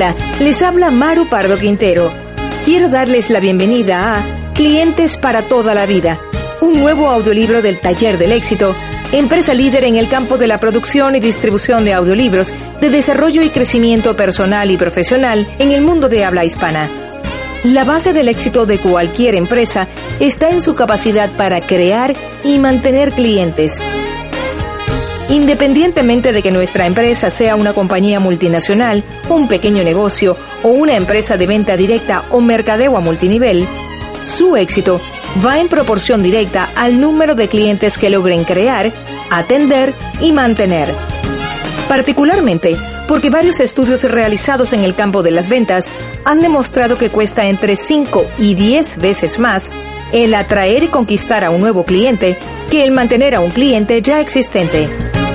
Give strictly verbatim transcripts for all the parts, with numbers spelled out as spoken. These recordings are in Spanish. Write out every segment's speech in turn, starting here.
Hola, les habla Maru Pardo Quintero. Quiero darles la bienvenida a Clientes para toda la vida, un nuevo audiolibro del Taller del Éxito, empresa líder en el campo de la producción y distribución de audiolibros, de desarrollo y crecimiento personal y profesional en el mundo de habla hispana. La base del éxito de cualquier empresa está en su capacidad para crear y mantener clientes. Independientemente de que nuestra empresa sea una compañía multinacional, un pequeño negocio o una empresa de venta directa o mercadeo a multinivel, su éxito va en proporción directa al número de clientes que logren crear, atender y mantener. Particularmente, porque varios estudios realizados en el campo de las ventas han demostrado que cuesta entre cinco y diez veces más el atraer y conquistar a un nuevo cliente que el mantener a un cliente ya existente.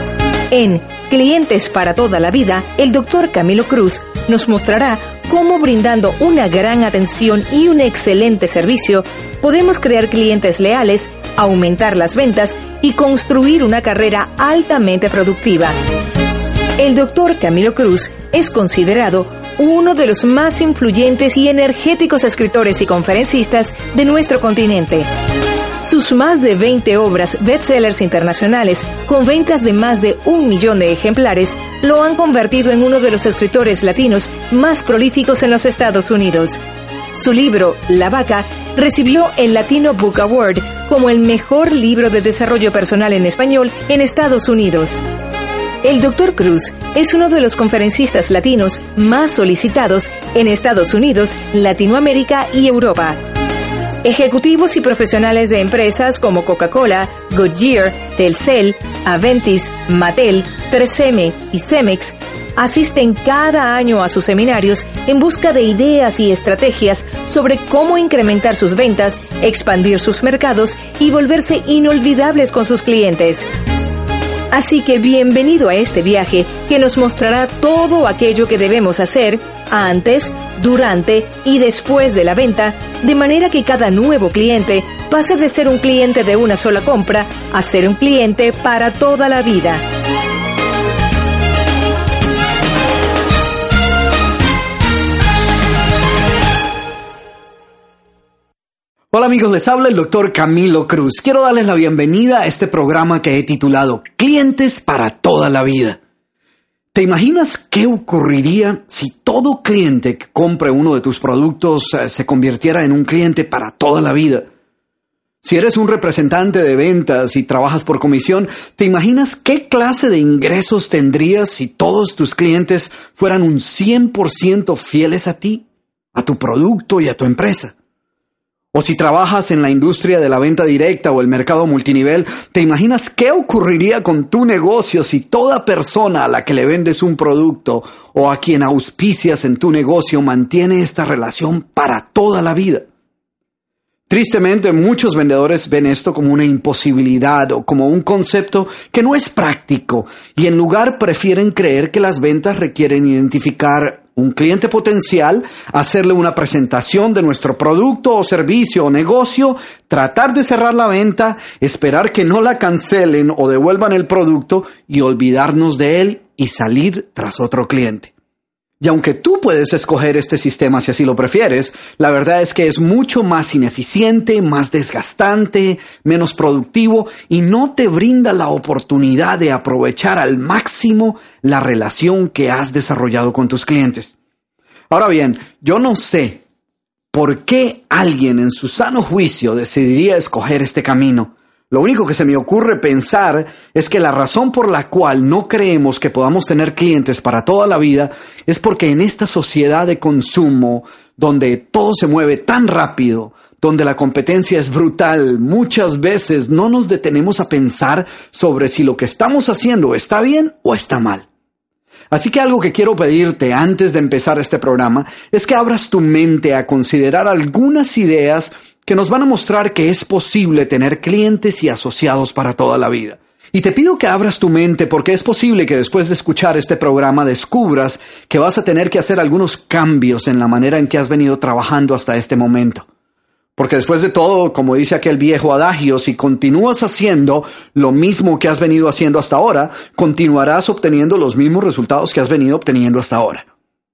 En Clientes para toda la vida, el doctor Camilo Cruz nos mostrará cómo, brindando una gran atención y un excelente servicio, podemos crear clientes leales, aumentar las ventas y construir una carrera altamente productiva. El doctor Camilo Cruz es considerado uno de los más influyentes y energéticos escritores y conferencistas de nuestro continente. Sus más de veinte obras bestsellers internacionales, con ventas de más de un millón de ejemplares, lo han convertido en uno de los escritores latinos más prolíficos en los Estados Unidos. Su libro, La Vaca, recibió el Latino Book Award como el mejor libro de desarrollo personal en español en Estados Unidos. El doctor Cruz es uno de los conferencistas latinos más solicitados en Estados Unidos, Latinoamérica y Europa. Ejecutivos y profesionales de empresas como Coca-Cola, Goodyear, Telcel, Aventis, Mattel, tres eme y Cemex asisten cada año a sus seminarios en busca de ideas y estrategias sobre cómo incrementar sus ventas, expandir sus mercados y volverse inolvidables con sus clientes. Así que bienvenido a este viaje que nos mostrará todo aquello que debemos hacer antes, durante y después de la venta, de manera que cada nuevo cliente pase de ser un cliente de una sola compra a ser un cliente para toda la vida. Hola amigos, les habla el doctor Camilo Cruz. Quiero darles la bienvenida a este programa que he titulado Clientes para toda la vida. ¿Te imaginas qué ocurriría si todo cliente que compre uno de tus productos eh, se convirtiera en un cliente para toda la vida? Si eres un representante de ventas y trabajas por comisión, ¿te imaginas qué clase de ingresos tendrías si todos tus clientes fueran un cien por ciento fieles a ti, a tu producto y a tu empresa? O si trabajas en la industria de la venta directa o el mercado multinivel, ¿te imaginas qué ocurriría con tu negocio si toda persona a la que le vendes un producto o a quien auspicias en tu negocio mantiene esta relación para toda la vida? Tristemente, muchos vendedores ven esto como una imposibilidad o como un concepto que no es práctico y en lugar prefieren creer que las ventas requieren identificar un cliente potencial, hacerle una presentación de nuestro producto o servicio o negocio, tratar de cerrar la venta, esperar que no la cancelen o devuelvan el producto y olvidarnos de él y salir tras otro cliente. Y aunque tú puedes escoger este sistema si así lo prefieres, la verdad es que es mucho más ineficiente, más desgastante, menos productivo y no te brinda la oportunidad de aprovechar al máximo la relación que has desarrollado con tus clientes. Ahora bien, yo no sé por qué alguien en su sano juicio decidiría escoger este camino. Lo único que se me ocurre pensar es que la razón por la cual no creemos que podamos tener clientes para toda la vida es porque en esta sociedad de consumo, donde todo se mueve tan rápido, donde la competencia es brutal, muchas veces no nos detenemos a pensar sobre si lo que estamos haciendo está bien o está mal. Así que algo que quiero pedirte antes de empezar este programa es que abras tu mente a considerar algunas ideas que nos van a mostrar que es posible tener clientes y asociados para toda la vida. Y te pido que abras tu mente porque es posible que después de escuchar este programa descubras que vas a tener que hacer algunos cambios en la manera en que has venido trabajando hasta este momento. Porque después de todo, como dice aquel viejo adagio, si continúas haciendo lo mismo que has venido haciendo hasta ahora, continuarás obteniendo los mismos resultados que has venido obteniendo hasta ahora.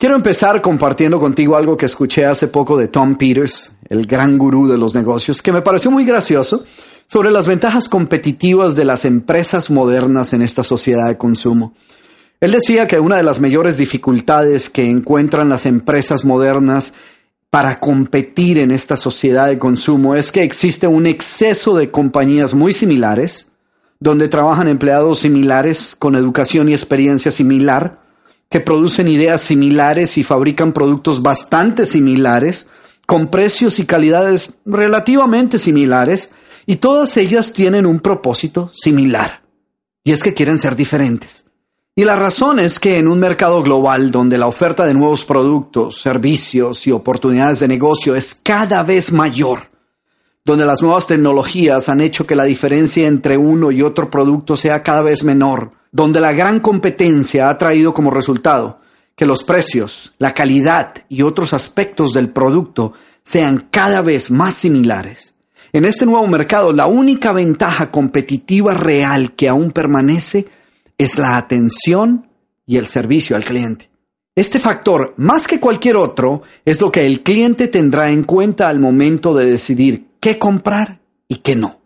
Quiero empezar compartiendo contigo algo que escuché hace poco de Tom Peters, el gran gurú de los negocios, que me pareció muy gracioso, sobre las ventajas competitivas de las empresas modernas en esta sociedad de consumo. Él decía que una de las mayores dificultades que encuentran las empresas modernas para competir en esta sociedad de consumo es que existe un exceso de compañías muy similares, donde trabajan empleados similares, con educación y experiencia similar, que producen ideas similares y fabrican productos bastante similares, con precios y calidades relativamente similares, y todas ellas tienen un propósito similar, y es que quieren ser diferentes. Y la razón es que en un mercado global donde la oferta de nuevos productos, servicios y oportunidades de negocio es cada vez mayor, donde las nuevas tecnologías han hecho que la diferencia entre uno y otro producto sea cada vez menor, donde la gran competencia ha traído como resultado que los precios, la calidad y otros aspectos del producto sean cada vez más similares. En este nuevo mercado, la única ventaja competitiva real que aún permanece es la atención y el servicio al cliente. Este factor, más que cualquier otro, es lo que el cliente tendrá en cuenta al momento de decidir qué comprar y qué no.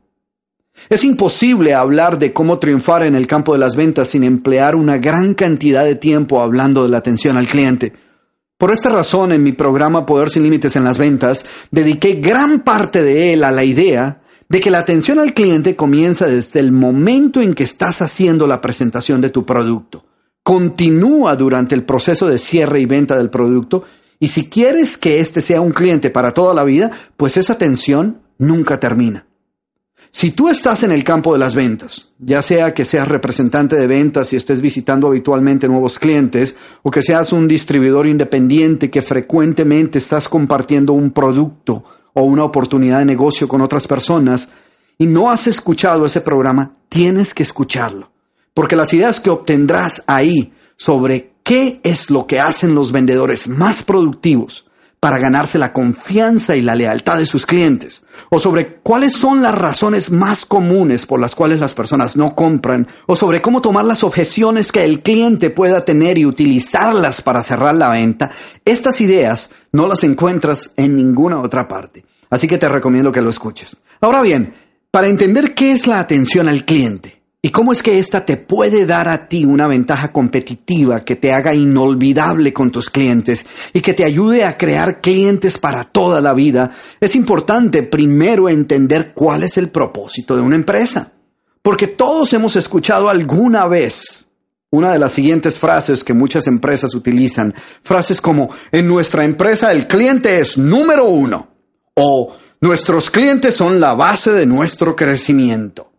Es imposible hablar de cómo triunfar en el campo de las ventas sin emplear una gran cantidad de tiempo hablando de la atención al cliente. Por esta razón, en mi programa Poder Sin Límites en las Ventas, dediqué gran parte de él a la idea de que la atención al cliente comienza desde el momento en que estás haciendo la presentación de tu producto. Continúa durante el proceso de cierre y venta del producto, y si quieres que este sea un cliente para toda la vida, pues esa atención nunca termina. Si tú estás en el campo de las ventas, ya sea que seas representante de ventas y estés visitando habitualmente nuevos clientes, o que seas un distribuidor independiente que frecuentemente estás compartiendo un producto o una oportunidad de negocio con otras personas, y no has escuchado ese programa, tienes que escucharlo. Porque las ideas que obtendrás ahí sobre qué es lo que hacen los vendedores más productivos para ganarse la confianza y la lealtad de sus clientes, o sobre cuáles son las razones más comunes por las cuales las personas no compran, o sobre cómo tomar las objeciones que el cliente pueda tener y utilizarlas para cerrar la venta, estas ideas no las encuentras en ninguna otra parte. Así que te recomiendo que lo escuches. Ahora bien, para entender qué es la atención al cliente y cómo es que ésta te puede dar a ti una ventaja competitiva que te haga inolvidable con tus clientes y que te ayude a crear clientes para toda la vida, es importante primero entender cuál es el propósito de una empresa. Porque todos hemos escuchado alguna vez una de las siguientes frases que muchas empresas utilizan, frases como: en nuestra empresa el cliente es número uno, o nuestros clientes son la base de nuestro crecimiento,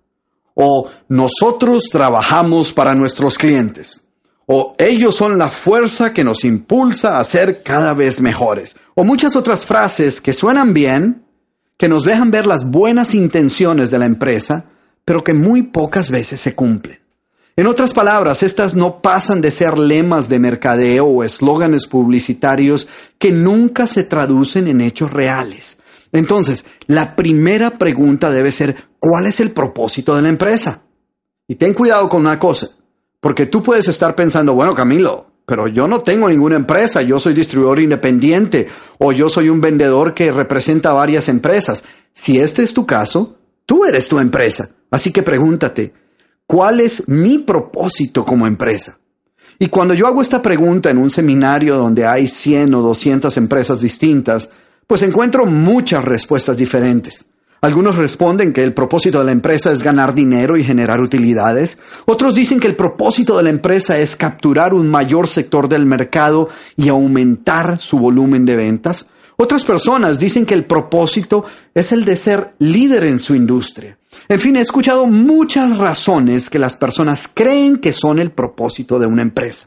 o nosotros trabajamos para nuestros clientes, o ellos son la fuerza que nos impulsa a ser cada vez mejores, o muchas otras frases que suenan bien, que nos dejan ver las buenas intenciones de la empresa, pero que muy pocas veces se cumplen. En otras palabras, estas no pasan de ser lemas de mercadeo o eslóganes publicitarios que nunca se traducen en hechos reales. Entonces, la primera pregunta debe ser: ¿cuál es el propósito de la empresa? Y ten cuidado con una cosa, porque tú puedes estar pensando: bueno, Camilo, pero yo no tengo ninguna empresa, yo soy distribuidor independiente, o yo soy un vendedor que representa varias empresas. Si este es tu caso, tú eres tu empresa. Así que pregúntate: ¿cuál es mi propósito como empresa? Y cuando yo hago esta pregunta en un seminario donde hay cien o doscientas empresas distintas, pues encuentro muchas respuestas diferentes. Algunos responden que el propósito de la empresa es ganar dinero y generar utilidades. Otros dicen que el propósito de la empresa es capturar un mayor sector del mercado y aumentar su volumen de ventas. Otras personas dicen que el propósito es el de ser líder en su industria. En fin, he escuchado muchas razones que las personas creen que son el propósito de una empresa.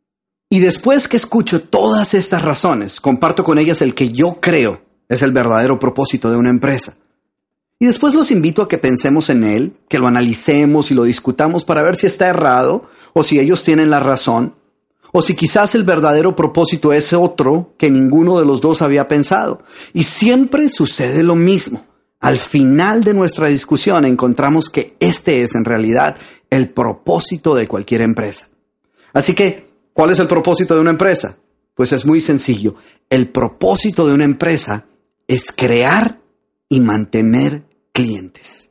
Y después que escucho todas estas razones, comparto con ellas el que yo creo es el verdadero propósito de una empresa. Y después los invito a que pensemos en él, que lo analicemos y lo discutamos para ver si está errado, o si ellos tienen la razón, o si quizás el verdadero propósito es otro que ninguno de los dos había pensado. Y siempre sucede lo mismo. Al final de nuestra discusión encontramos que este es en realidad el propósito de cualquier empresa. Así que, ¿cuál es el propósito de una empresa? Pues es muy sencillo. El propósito de una empresa es crear y mantener clientes.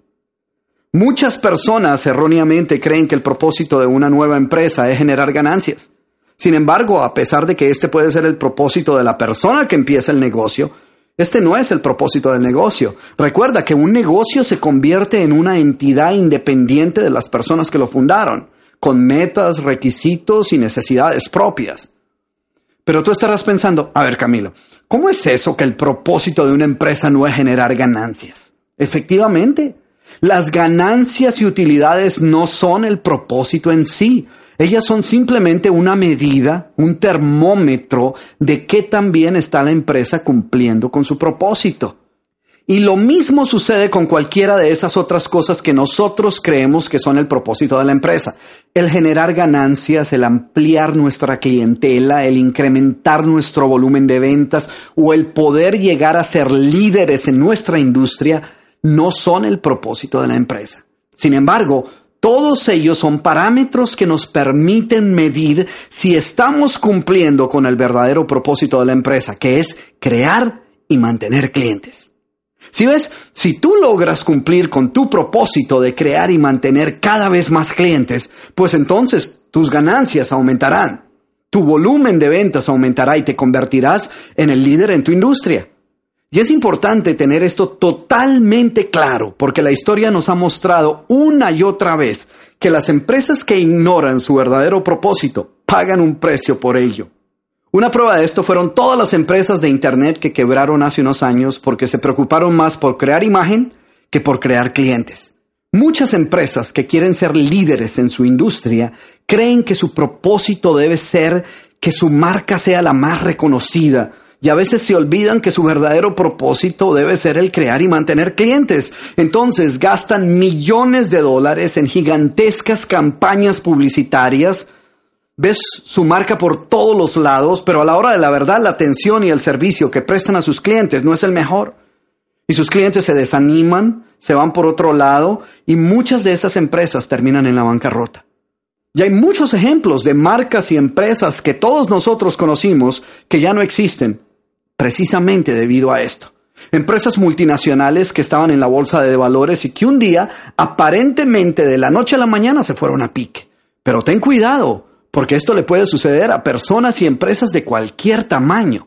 Muchas personas erróneamente creen que el propósito de una nueva empresa es generar ganancias. Sin embargo, a pesar de que este puede ser el propósito de la persona que empieza el negocio, este no es el propósito del negocio. Recuerda que un negocio se convierte en una entidad independiente de las personas que lo fundaron, con metas, requisitos y necesidades propias. Pero tú estarás pensando, a ver Camilo, ¿cómo es eso que el propósito de una empresa no es generar ganancias? Efectivamente, las ganancias y utilidades no son el propósito en sí. Ellas son simplemente una medida, un termómetro de qué tan bien está la empresa cumpliendo con su propósito. Y lo mismo sucede con cualquiera de esas otras cosas que nosotros creemos que son el propósito de la empresa. El generar ganancias, el ampliar nuestra clientela, el incrementar nuestro volumen de ventas o el poder llegar a ser líderes en nuestra industria no son el propósito de la empresa. Sin embargo, todos ellos son parámetros que nos permiten medir si estamos cumpliendo con el verdadero propósito de la empresa, que es crear y mantener clientes. Si ves, si tú logras cumplir con tu propósito de crear y mantener cada vez más clientes, pues entonces tus ganancias aumentarán, tu volumen de ventas aumentará y te convertirás en el líder en tu industria. Y es importante tener esto totalmente claro, porque la historia nos ha mostrado una y otra vez que las empresas que ignoran su verdadero propósito pagan un precio por ello. Una prueba de esto fueron todas las empresas de Internet que quebraron hace unos años porque se preocuparon más por crear imagen que por crear clientes. Muchas empresas que quieren ser líderes en su industria creen que su propósito debe ser que su marca sea la más reconocida, y a veces se olvidan que su verdadero propósito debe ser el crear y mantener clientes. Entonces gastan millones de dólares en gigantescas campañas publicitarias. Ves su marca por todos los lados, pero a la hora de la verdad la atención y el servicio que prestan a sus clientes no es el mejor. Y sus clientes se desaniman, se van por otro lado y muchas de esas empresas terminan en la bancarrota. Y hay muchos ejemplos de marcas y empresas que todos nosotros conocimos que ya no existen. Precisamente debido a esto. Empresas multinacionales que estaban en la bolsa de valores y que un día, aparentemente de la noche a la mañana, se fueron a pique. Pero ten cuidado, porque esto le puede suceder a personas y empresas de cualquier tamaño.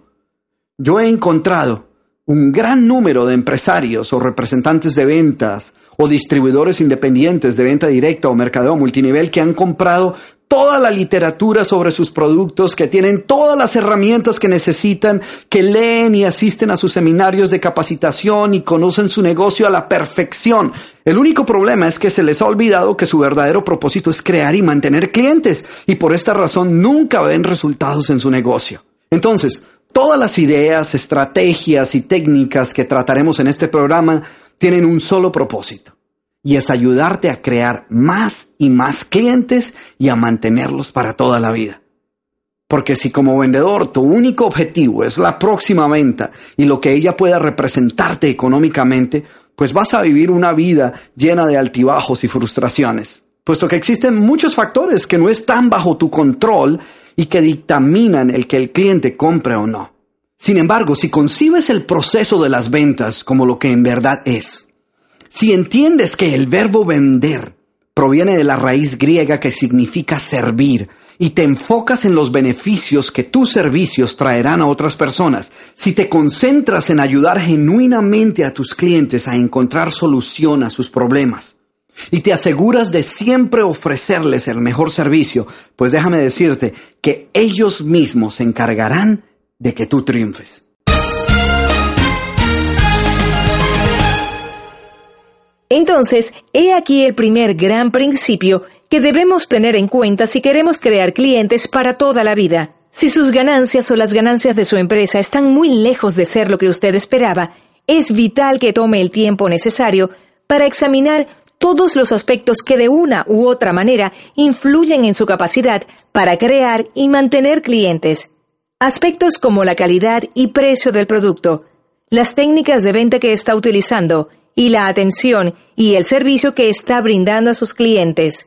Yo he encontrado un gran número de empresarios o representantes de ventas o distribuidores independientes de venta directa o mercadeo multinivel que han comprado toda la literatura sobre sus productos, que tienen todas las herramientas que necesitan, que leen y asisten a sus seminarios de capacitación y conocen su negocio a la perfección. El único problema es que se les ha olvidado que su verdadero propósito es crear y mantener clientes, y por esta razón nunca ven resultados en su negocio. Entonces, todas las ideas, estrategias y técnicas que trataremos en este programa tienen un solo propósito. Y es ayudarte a crear más y más clientes y a mantenerlos para toda la vida. Porque si como vendedor tu único objetivo es la próxima venta y lo que ella pueda representarte económicamente, pues vas a vivir una vida llena de altibajos y frustraciones. Puesto que existen muchos factores que no están bajo tu control y que dictaminan el que el cliente compre o no. Sin embargo, si concibes el proceso de las ventas como lo que en verdad es, si entiendes que el verbo vender proviene de la raíz griega que significa servir y te enfocas en los beneficios que tus servicios traerán a otras personas, si te concentras en ayudar genuinamente a tus clientes a encontrar solución a sus problemas y te aseguras de siempre ofrecerles el mejor servicio, pues déjame decirte que ellos mismos se encargarán de que tú triunfes. Entonces, he aquí el primer gran principio que debemos tener en cuenta si queremos crear clientes para toda la vida. Si sus ganancias o las ganancias de su empresa están muy lejos de ser lo que usted esperaba, es vital que tome el tiempo necesario para examinar todos los aspectos que de una u otra manera influyen en su capacidad para crear y mantener clientes. Aspectos como la calidad y precio del producto, las técnicas de venta que está utilizando, y la atención y el servicio que está brindando a sus clientes.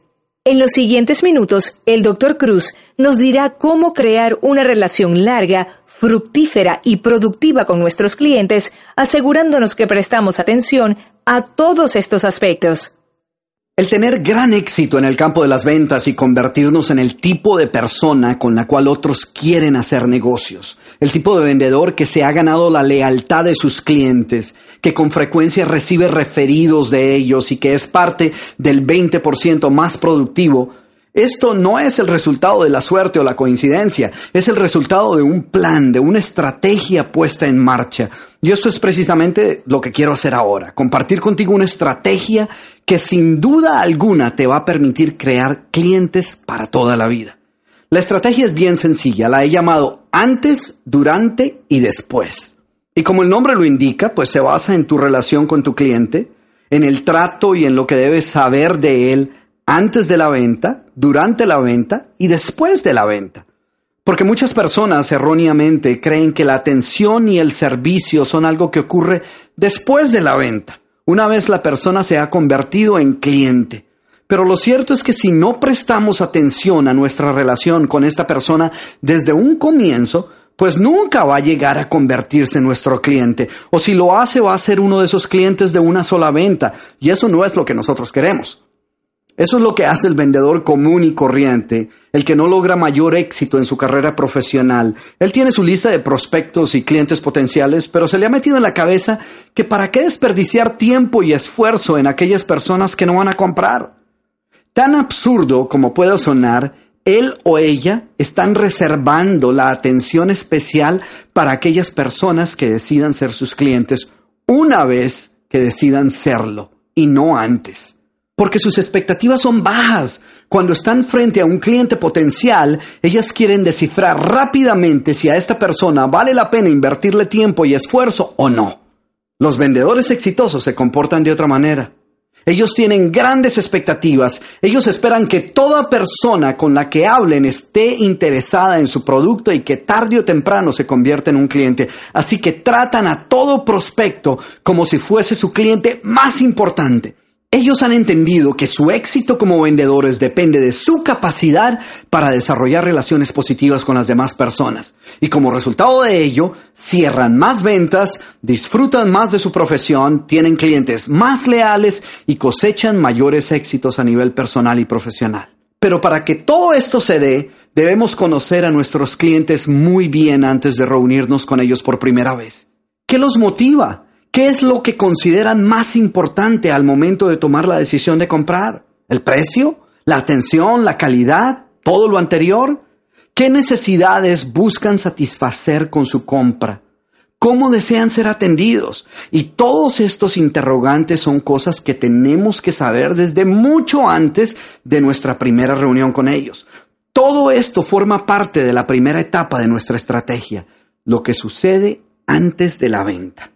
En los siguientes minutos, el doctor Cruz nos dirá cómo crear una relación larga, fructífera y productiva con nuestros clientes, asegurándonos que prestamos atención a todos estos aspectos. El tener gran éxito en el campo de las ventas y convertirnos en el tipo de persona con la cual otros quieren hacer negocios. El tipo de vendedor que se ha ganado la lealtad de sus clientes, que con frecuencia recibe referidos de ellos y que es parte del veinte por ciento más productivo. Esto no es el resultado de la suerte o la coincidencia, es el resultado de un plan, de una estrategia puesta en marcha. Y esto es precisamente lo que quiero hacer ahora, compartir contigo una estrategia que sin duda alguna te va a permitir crear clientes para toda la vida. La estrategia es bien sencilla, la he llamado antes, durante y después. Y como el nombre lo indica, pues se basa en tu relación con tu cliente, en el trato y en lo que debes saber de él antes de la venta, durante la venta y después de la venta. Porque muchas personas erróneamente creen que la atención y el servicio son algo que ocurre después de la venta, una vez la persona se ha convertido en cliente. Pero lo cierto es que si no prestamos atención a nuestra relación con esta persona desde un comienzo, pues nunca va a llegar a convertirse en nuestro cliente. O si lo hace, va a ser uno de esos clientes de una sola venta. Y eso no es lo que nosotros queremos. Eso es lo que hace el vendedor común y corriente, el que no logra mayor éxito en su carrera profesional. Él tiene su lista de prospectos y clientes potenciales, pero se le ha metido en la cabeza que para qué desperdiciar tiempo y esfuerzo en aquellas personas que no van a comprar. Tan absurdo como pueda sonar, él o ella están reservando la atención especial para aquellas personas que decidan ser sus clientes una vez que decidan serlo y no antes. Porque sus expectativas son bajas. Cuando están frente a un cliente potencial, ellas quieren descifrar rápidamente si a esta persona vale la pena invertirle tiempo y esfuerzo o no. Los vendedores exitosos se comportan de otra manera. Ellos tienen grandes expectativas. Ellos esperan que toda persona con la que hablen esté interesada en su producto y que tarde o temprano se convierta en un cliente. Así que tratan a todo prospecto como si fuese su cliente más importante. Ellos han entendido que su éxito como vendedores depende de su capacidad para desarrollar relaciones positivas con las demás personas. Y como resultado de ello, cierran más ventas, disfrutan más de su profesión, tienen clientes más leales y cosechan mayores éxitos a nivel personal y profesional. Pero para que todo esto se dé, debemos conocer a nuestros clientes muy bien antes de reunirnos con ellos por primera vez. ¿Qué los motiva? ¿Qué es lo que consideran más importante al momento de tomar la decisión de comprar? ¿El precio? ¿La atención? ¿La calidad? ¿Todo lo anterior? ¿Qué necesidades buscan satisfacer con su compra? ¿Cómo desean ser atendidos? Y todos estos interrogantes son cosas que tenemos que saber desde mucho antes de nuestra primera reunión con ellos. Todo esto forma parte de la primera etapa de nuestra estrategia, lo que sucede antes de la venta.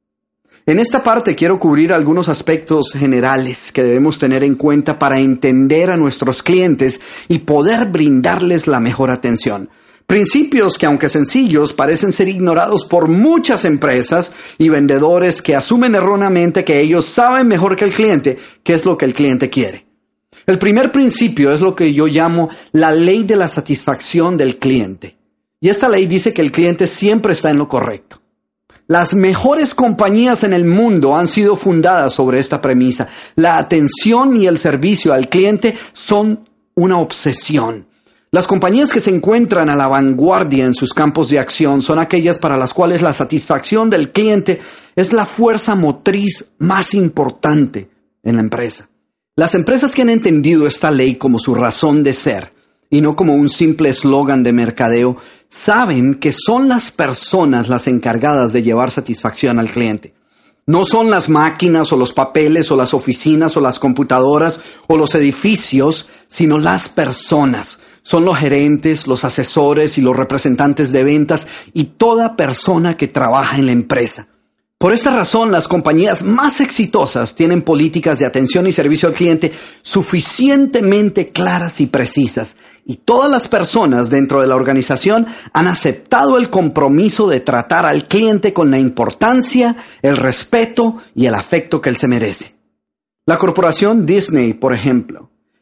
En esta parte quiero cubrir algunos aspectos generales que debemos tener en cuenta para entender a nuestros clientes y poder brindarles la mejor atención. Principios que, aunque sencillos, parecen ser ignorados por muchas empresas y vendedores que asumen erróneamente que ellos saben mejor que el cliente qué es lo que el cliente quiere. El primer principio es lo que yo llamo la ley de la satisfacción del cliente. Y esta ley dice que el cliente siempre está en lo correcto. Las mejores compañías en el mundo han sido fundadas sobre esta premisa. La atención y el servicio al cliente son una obsesión. Las compañías que se encuentran a la vanguardia en sus campos de acción son aquellas para las cuales la satisfacción del cliente es la fuerza motriz más importante en la empresa. Las empresas que han entendido esta ley como su razón de ser y no como un simple eslogan de mercadeo, saben que son las personas las encargadas de llevar satisfacción al cliente. No son las máquinas o los papeles o las oficinas o las computadoras o los edificios, sino las personas. Son los gerentes, los asesores y los representantes de ventas y toda persona que trabaja en la empresa. Por esta razón, las compañías más exitosas tienen políticas de atención y servicio al cliente suficientemente claras y precisas. Y todas las personas dentro de la organización han aceptado el compromiso de tratar al cliente con la importancia, el respeto y el afecto que él se merece. La corporación Disney, por ejemplo,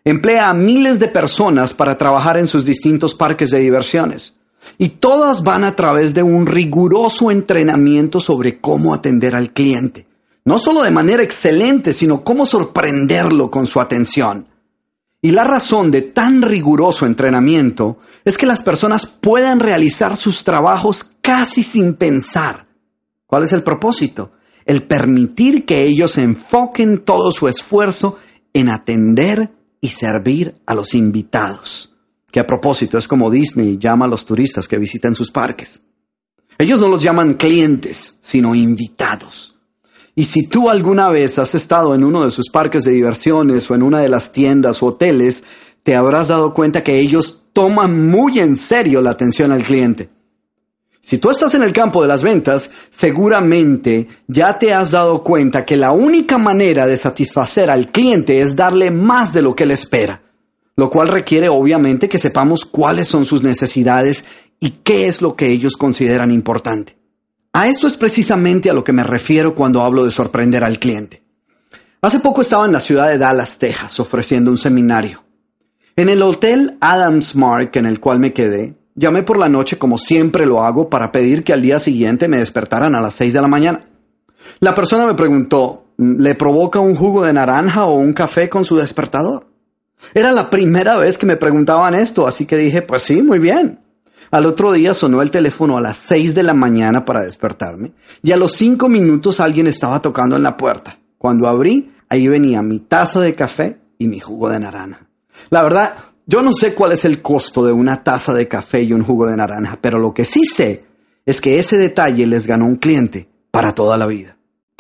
Emplea a miles de personas para trabajar en sus distintos parques de diversiones. Y todas van a través de un riguroso entrenamiento sobre cómo atender al cliente. No solo de manera excelente, sino cómo sorprenderlo con su atención. Y la razón de tan riguroso entrenamiento es que las personas puedan realizar sus trabajos casi sin pensar. ¿Cuál es el propósito? El permitir que ellos enfoquen todo su esfuerzo en atender y servir a los invitados. Que a propósito es como Disney llama a los turistas que visitan sus parques. Ellos no los llaman clientes, sino invitados. Y si tú alguna vez has estado en uno de sus parques de diversiones o en una de las tiendas o hoteles, te habrás dado cuenta que ellos toman muy en serio la atención al cliente. Si tú estás en el campo de las ventas, seguramente ya te has dado cuenta que la única manera de satisfacer al cliente es darle más de lo que él espera, lo cual requiere obviamente que sepamos cuáles son sus necesidades y qué es lo que ellos consideran importante. A esto es precisamente a lo que me refiero cuando hablo de sorprender al cliente. Hace poco estaba en la ciudad de Dallas, Texas, ofreciendo un seminario. En el hotel Adams Mark en el cual me quedé, llamé por la noche como siempre lo hago para pedir que al día siguiente me despertaran a las seis de la mañana. La persona me preguntó, ¿le provoca un jugo de naranja o un café con su despertador? Era la primera vez que me preguntaban esto, así que dije, pues sí, muy bien. Al otro día sonó el teléfono a las seis de la mañana para despertarme y a los cinco minutos alguien estaba tocando en la puerta. Cuando abrí, ahí venía mi taza de café y mi jugo de naranja. La verdad, yo no sé cuál es el costo de una taza de café y un jugo de naranja, pero lo que sí sé es que ese detalle les ganó un cliente para toda la vida.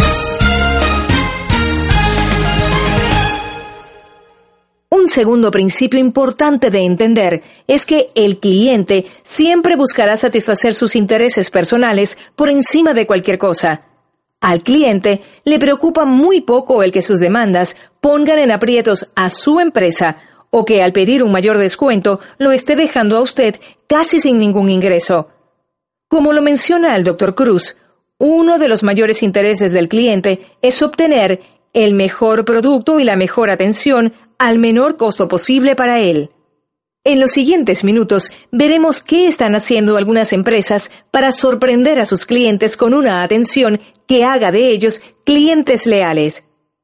Un segundo principio importante de entender es que el cliente siempre buscará satisfacer sus intereses personales por encima de cualquier cosa. Al cliente le preocupa muy poco el que sus demandas pongan en aprietos a su empresa o que al pedir un mayor descuento lo esté dejando a usted casi sin ningún ingreso. Como lo menciona el doctor Cruz, uno de los mayores intereses del cliente es obtener el mejor producto y la mejor atención al menor costo posible para él. En los siguientes minutos veremos qué están haciendo algunas empresas para sorprender a sus clientes con una atención que haga de ellos clientes leales.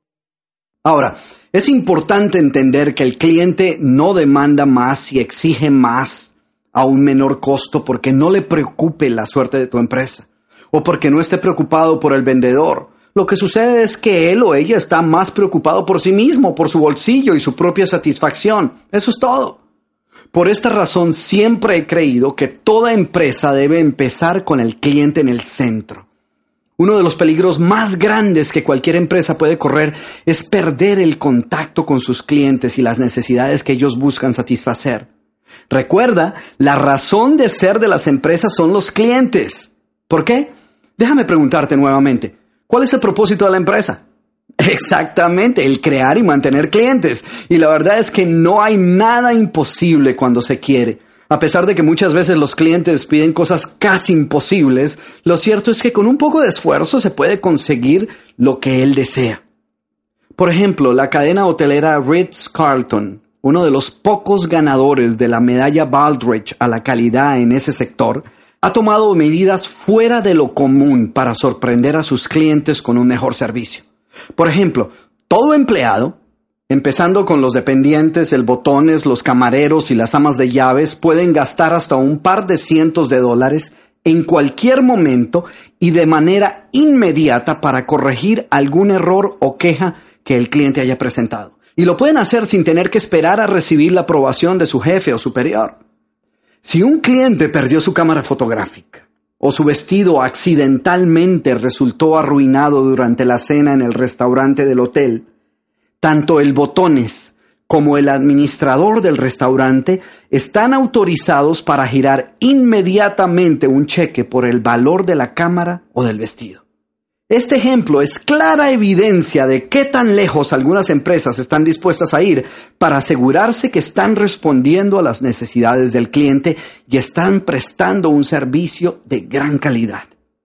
Ahora, es importante entender que el cliente no demanda más y exige más a un menor costo porque no le preocupe la suerte de tu empresa o porque no esté preocupado por el vendedor. Lo que sucede es que él o ella está más preocupado por sí mismo, por su bolsillo y su propia satisfacción. Eso es todo. Por esta razón siempre he creído que toda empresa debe empezar con el cliente en el centro. Uno de los peligros más grandes que cualquier empresa puede correr es perder el contacto con sus clientes y las necesidades que ellos buscan satisfacer. Recuerda, la razón de ser de las empresas son los clientes. ¿Por qué? Déjame preguntarte nuevamente. ¿Cuál es el propósito de la empresa? Exactamente, el crear y mantener clientes. Y la verdad es que no hay nada imposible cuando se quiere. A pesar de que muchas veces los clientes piden cosas casi imposibles, lo cierto es que con un poco de esfuerzo se puede conseguir lo que él desea. Por ejemplo, la cadena hotelera Ritz-Carlton, uno de los pocos ganadores de la medalla Baldrige a la calidad en ese sector, ha tomado medidas fuera de lo común para sorprender a sus clientes con un mejor servicio. Por ejemplo, todo empleado, empezando con los dependientes, el botones, los camareros y las amas de llaves, pueden gastar hasta un par de cientos de dólares en cualquier momento y de manera inmediata para corregir algún error o queja que el cliente haya presentado. Y lo pueden hacer sin tener que esperar a recibir la aprobación de su jefe o superior. Si un cliente perdió su cámara fotográfica o su vestido accidentalmente resultó arruinado durante la cena en el restaurante del hotel, tanto el botones como el administrador del restaurante están autorizados para girar inmediatamente un cheque por el valor de la cámara o del vestido. Este ejemplo es clara evidencia de qué tan lejos algunas empresas están dispuestas a ir para asegurarse que están respondiendo a las necesidades del cliente y están prestando un servicio de gran calidad.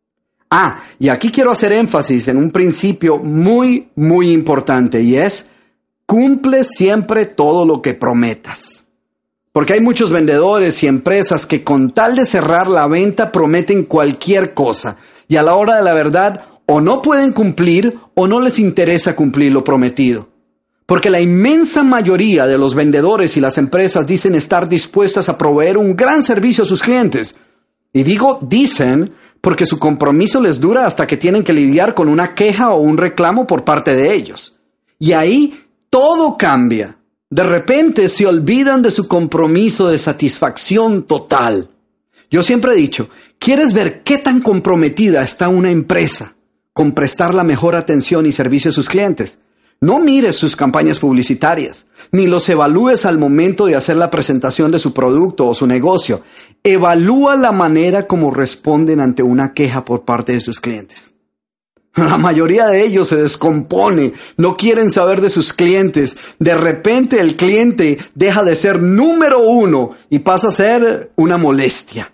Ah, y aquí quiero hacer énfasis en un principio muy, muy importante y es cumple siempre todo lo que prometas. Porque hay muchos vendedores y empresas que con tal de cerrar la venta prometen cualquier cosa y a la hora de la verdad o no pueden cumplir o no les interesa cumplir lo prometido. Porque la inmensa mayoría de los vendedores y las empresas dicen estar dispuestas a proveer un gran servicio a sus clientes. Y digo dicen porque su compromiso les dura hasta que tienen que lidiar con una queja o un reclamo por parte de ellos. Y ahí todo cambia. De repente se olvidan de su compromiso de satisfacción total. Yo siempre he dicho, ¿quieres ver qué tan comprometida está una empresa con prestar la mejor atención y servicio a sus clientes? No mires sus campañas publicitarias, ni los evalúes al momento de hacer la presentación de su producto o su negocio. Evalúa la manera como responden ante una queja por parte de sus clientes. La mayoría de ellos se descompone, no quieren saber de sus clientes. De repente el cliente deja de ser número uno y pasa a ser una molestia.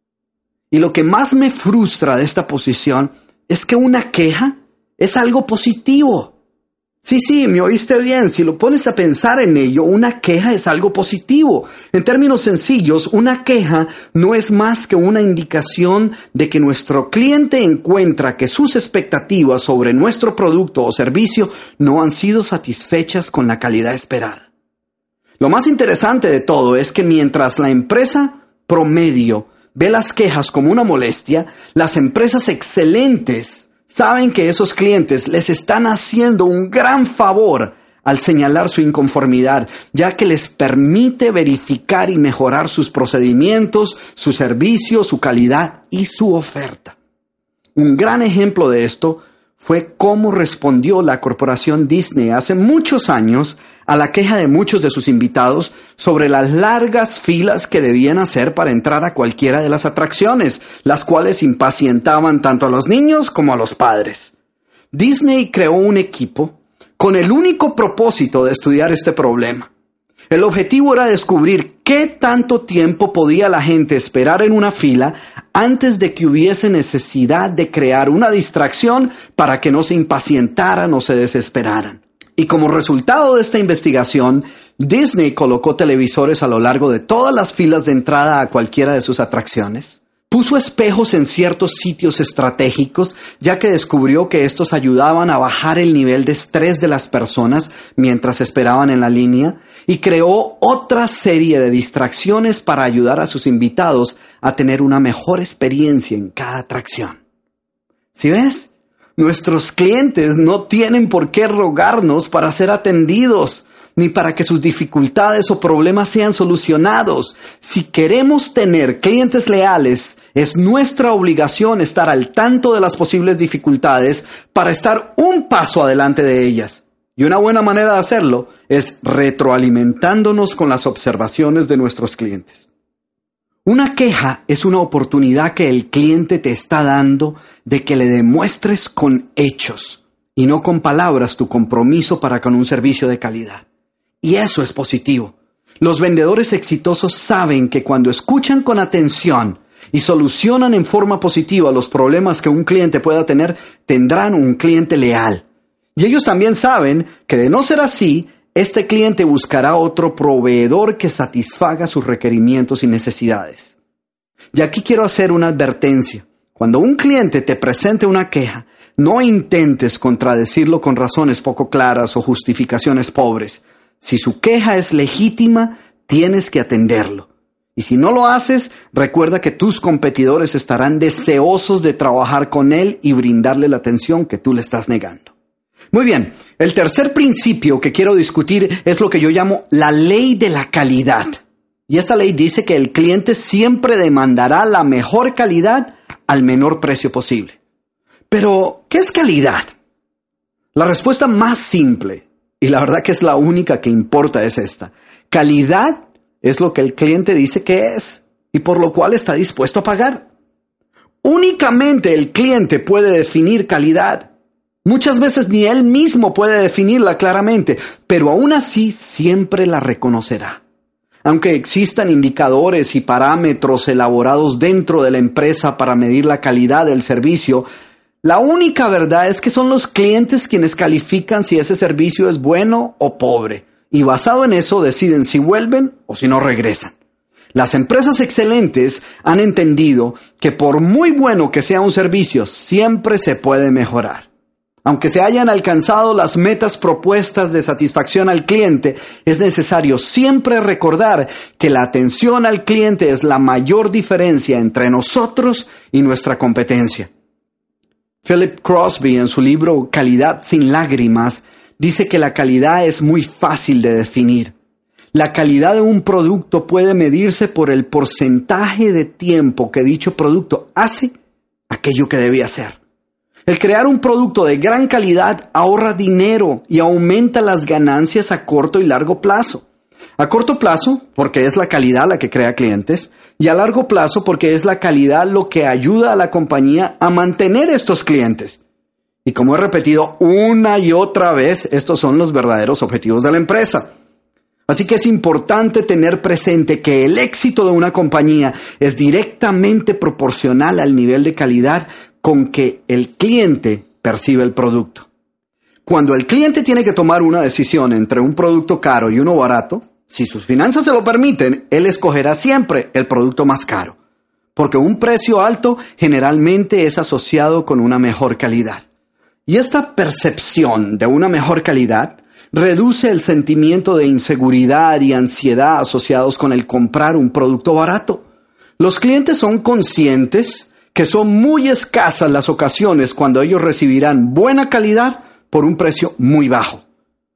Y lo que más me frustra de esta posición es que una queja es algo positivo. Sí, sí, me oíste bien. Si lo pones a pensar en ello, una queja es algo positivo. En términos sencillos, una queja no es más que una indicación de que nuestro cliente encuentra que sus expectativas sobre nuestro producto o servicio no han sido satisfechas con la calidad esperada. Lo más interesante de todo es que mientras la empresa promedio ve las quejas como una molestia, las empresas excelentes saben que esos clientes les están haciendo un gran favor al señalar su inconformidad, ya que les permite verificar y mejorar sus procedimientos, su servicio, su calidad y su oferta. Un gran ejemplo de esto fue cómo respondió la corporación Disney hace muchos años a la queja de muchos de sus invitados sobre las largas filas que debían hacer para entrar a cualquiera de las atracciones, las cuales impacientaban tanto a los niños como a los padres. Disney creó un equipo con el único propósito de estudiar este problema. El objetivo era descubrir qué tanto tiempo podía la gente esperar en una fila antes de que hubiese necesidad de crear una distracción para que no se impacientaran o se desesperaran. Y como resultado de esta investigación, Disney colocó televisores a lo largo de todas las filas de entrada a cualquiera de sus atracciones. Puso espejos en ciertos sitios estratégicos, ya que descubrió que estos ayudaban a bajar el nivel de estrés de las personas mientras esperaban en la línea, y creó otra serie de distracciones para ayudar a sus invitados a tener una mejor experiencia en cada atracción. ¿Sí ves? Nuestros clientes no tienen por qué rogarnos para ser atendidos, ni para que sus dificultades o problemas sean solucionados. Si queremos tener clientes leales, es nuestra obligación estar al tanto de las posibles dificultades para estar un paso adelante de ellas. Y una buena manera de hacerlo es retroalimentándonos con las observaciones de nuestros clientes. Una queja es una oportunidad que el cliente te está dando de que le demuestres con hechos y no con palabras tu compromiso para con un servicio de calidad. Y eso es positivo. Los vendedores exitosos saben que cuando escuchan con atención y solucionan en forma positiva los problemas que un cliente pueda tener, tendrán un cliente leal. Y ellos también saben que de no ser así, este cliente buscará otro proveedor que satisfaga sus requerimientos y necesidades. Y aquí quiero hacer una advertencia. Cuando un cliente te presente una queja, no intentes contradecirlo con razones poco claras o justificaciones pobres. Si su queja es legítima, tienes que atenderlo. Y si no lo haces, recuerda que tus competidores estarán deseosos de trabajar con él y brindarle la atención que tú le estás negando. Muy bien, el tercer principio que quiero discutir es lo que yo llamo la ley de la calidad. Y esta ley dice que el cliente siempre demandará la mejor calidad al menor precio posible. Pero, ¿qué es calidad? La respuesta más simple, y la verdad que es la única que importa, es esta. Calidad es lo que el cliente dice que es y por lo cual está dispuesto a pagar. Únicamente el cliente puede definir calidad. Muchas veces ni él mismo puede definirla claramente, pero aún así siempre la reconocerá. Aunque existan indicadores y parámetros elaborados dentro de la empresa para medir la calidad del servicio, La única verdad es que son los clientes quienes califican si ese servicio es bueno o pobre, y basado en eso deciden si vuelven o si no regresan. Las empresas excelentes han entendido que por muy bueno que sea un servicio, siempre se puede mejorar. Aunque se hayan alcanzado las metas propuestas de satisfacción al cliente, es necesario siempre recordar que la atención al cliente es la mayor diferencia entre nosotros y nuestra competencia. Philip Crosby, en su libro Calidad sin lágrimas, dice que la calidad es muy fácil de definir. La calidad de un producto puede medirse por el porcentaje de tiempo que dicho producto hace aquello que debe hacer. El crear un producto de gran calidad ahorra dinero y aumenta las ganancias a corto y largo plazo. A corto plazo, porque es la calidad la que crea clientes, y a largo plazo, porque es la calidad lo que ayuda a la compañía a mantener estos clientes. Y como he repetido una y otra vez, estos son los verdaderos objetivos de la empresa. Así que es importante tener presente que el éxito de una compañía es directamente proporcional al nivel de calidad con que el cliente percibe el producto. Cuando el cliente tiene que tomar una decisión entre un producto caro y uno barato, si sus finanzas se lo permiten, él escogerá siempre el producto más caro, porque un precio alto generalmente es asociado con una mejor calidad. Y esta percepción de una mejor calidad reduce el sentimiento de inseguridad y ansiedad asociados con el comprar un producto barato. Los clientes son conscientes que son muy escasas las ocasiones cuando ellos recibirán buena calidad por un precio muy bajo.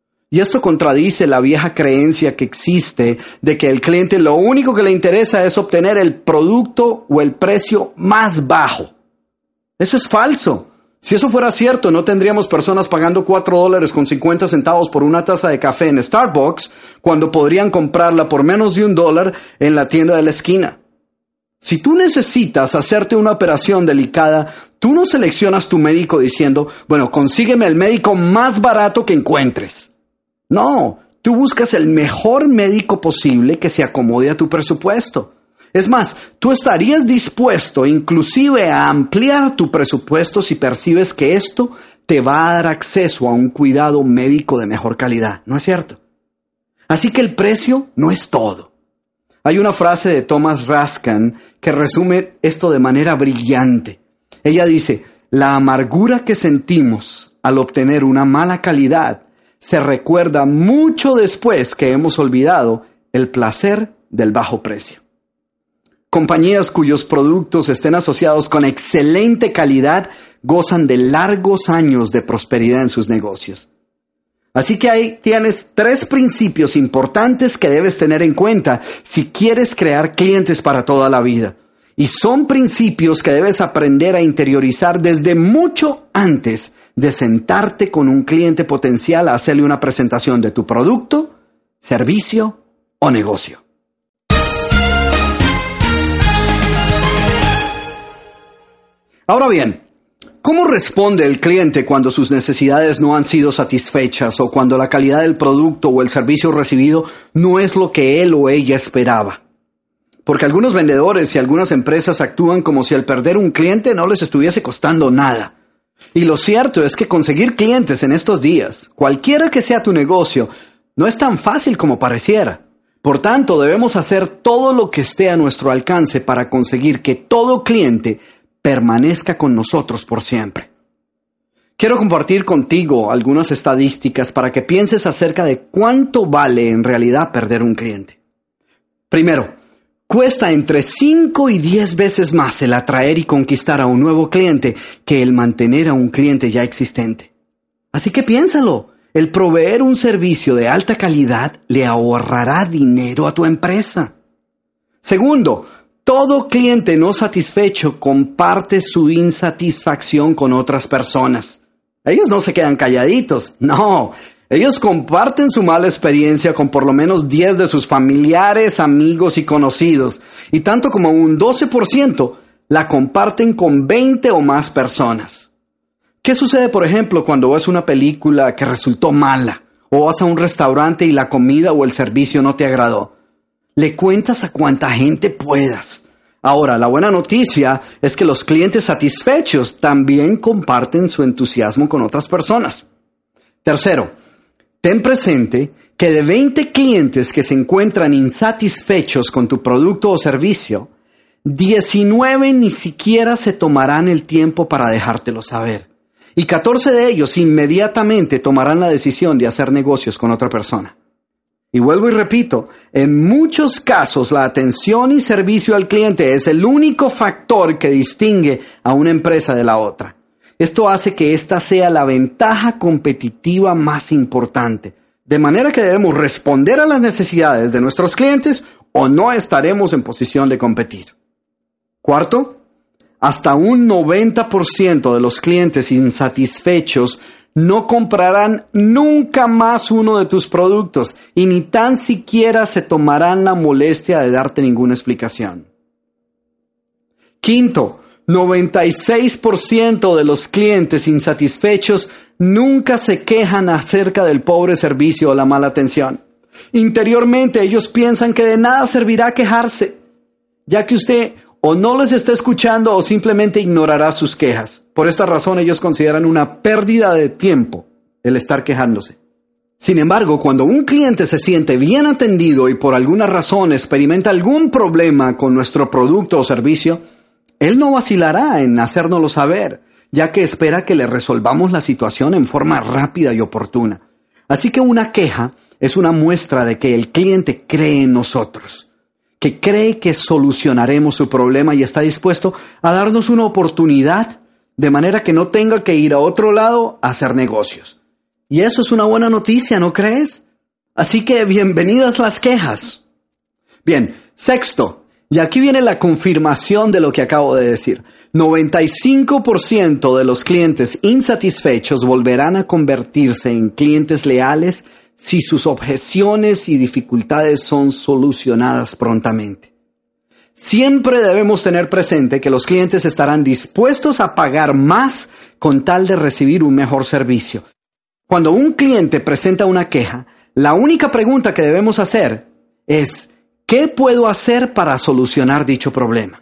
Y esto contradice la vieja creencia que existe de que el cliente lo único que le interesa es obtener el producto o el precio más bajo. Eso es falso. Si eso fuera cierto, no tendríamos personas pagando cuatro dólares con cincuenta centavos por una taza de café en Starbucks cuando podrían comprarla por menos de un dólar en la tienda de la esquina. Si tú necesitas hacerte una operación delicada, tú no seleccionas tu médico diciendo, bueno, consígueme el médico más barato que encuentres. No, tú buscas el mejor médico posible que se acomode a tu presupuesto. Es más, tú estarías dispuesto inclusive a ampliar tu presupuesto si percibes que esto te va a dar acceso a un cuidado médico de mejor calidad, ¿no es cierto? Así que el precio no es todo. Hay una frase de Thomas Raskin que resume esto de manera brillante. Ella dice, la amargura que sentimos al obtener una mala calidad se recuerda mucho después que hemos olvidado el placer del bajo precio. Compañías cuyos productos estén asociados con excelente calidad gozan de largos años de prosperidad en sus negocios. Así que ahí tienes tres principios importantes que debes tener en cuenta si quieres crear clientes para toda la vida. Y son principios que debes aprender a interiorizar desde mucho antes de sentarte con un cliente potencial a hacerle una presentación de tu producto, servicio o negocio. Ahora bien, ¿cómo responde el cliente cuando sus necesidades no han sido satisfechas o cuando la calidad del producto o el servicio recibido no es lo que él o ella esperaba? Porque algunos vendedores y algunas empresas actúan como si el perder un cliente no les estuviese costando nada. Y lo cierto es que conseguir clientes en estos días, cualquiera que sea tu negocio, no es tan fácil como pareciera. Por tanto, debemos hacer todo lo que esté a nuestro alcance para conseguir que todo cliente permanezca con nosotros por siempre. Quiero compartir contigo algunas estadísticas para que pienses acerca de cuánto vale en realidad perder un cliente. Primero, cuesta entre cinco y diez veces más el atraer y conquistar a un nuevo cliente que el mantener a un cliente ya existente. Así que piénsalo, el proveer un servicio de alta calidad le ahorrará dinero a tu empresa. Segundo, todo cliente no satisfecho comparte su insatisfacción con otras personas. Ellos no se quedan calladitos, no. Ellos comparten su mala experiencia con por lo menos diez de sus familiares, amigos y conocidos. Y tanto como un doce por ciento la comparten con veinte o más personas. ¿Qué sucede, por ejemplo, cuando ves una película que resultó mala? O vas a un restaurante y la comida o el servicio no te agradó. Le cuentas a cuanta gente puedas. Ahora, la buena noticia es que los clientes satisfechos también comparten su entusiasmo con otras personas. Tercero, ten presente que de veinte clientes que se encuentran insatisfechos con tu producto o servicio, diecinueve ni siquiera se tomarán el tiempo para dejártelo saber. Y catorce de ellos inmediatamente tomarán la decisión de hacer negocios con otra persona. Y vuelvo y repito, en muchos casos la atención y servicio al cliente es el único factor que distingue a una empresa de la otra. Esto hace que esta sea la ventaja competitiva más importante, de manera que debemos responder a las necesidades de nuestros clientes o no estaremos en posición de competir. Cuarto, hasta un noventa por ciento de los clientes insatisfechos no comprarán nunca más uno de tus productos y ni tan siquiera se tomarán la molestia de darte ninguna explicación. Quinto, noventa y seis por ciento de los clientes insatisfechos nunca se quejan acerca del pobre servicio o la mala atención. Interiormente ellos piensan que de nada servirá quejarse, ya que usted o no les está escuchando o simplemente ignorará sus quejas. Por esta razón ellos consideran una pérdida de tiempo el estar quejándose. Sin embargo, cuando un cliente se siente bien atendido y por alguna razón experimenta algún problema con nuestro producto o servicio, él no vacilará en hacérnoslo saber, ya que espera que le resolvamos la situación en forma rápida y oportuna. Así que una queja es una muestra de que el cliente cree en nosotros, que cree que solucionaremos su problema y está dispuesto a darnos una oportunidad de manera que no tenga que ir a otro lado a hacer negocios. Y eso es una buena noticia, ¿no crees? Así que bienvenidas las quejas. Bien, sexto, y aquí viene la confirmación de lo que acabo de decir. noventa y cinco por ciento de los clientes insatisfechos volverán a convertirse en clientes leales si sus objeciones y dificultades son solucionadas prontamente. Siempre debemos tener presente que los clientes estarán dispuestos a pagar más con tal de recibir un mejor servicio. Cuando un cliente presenta una queja, la única pregunta que debemos hacer es, ¿qué puedo hacer para solucionar dicho problema?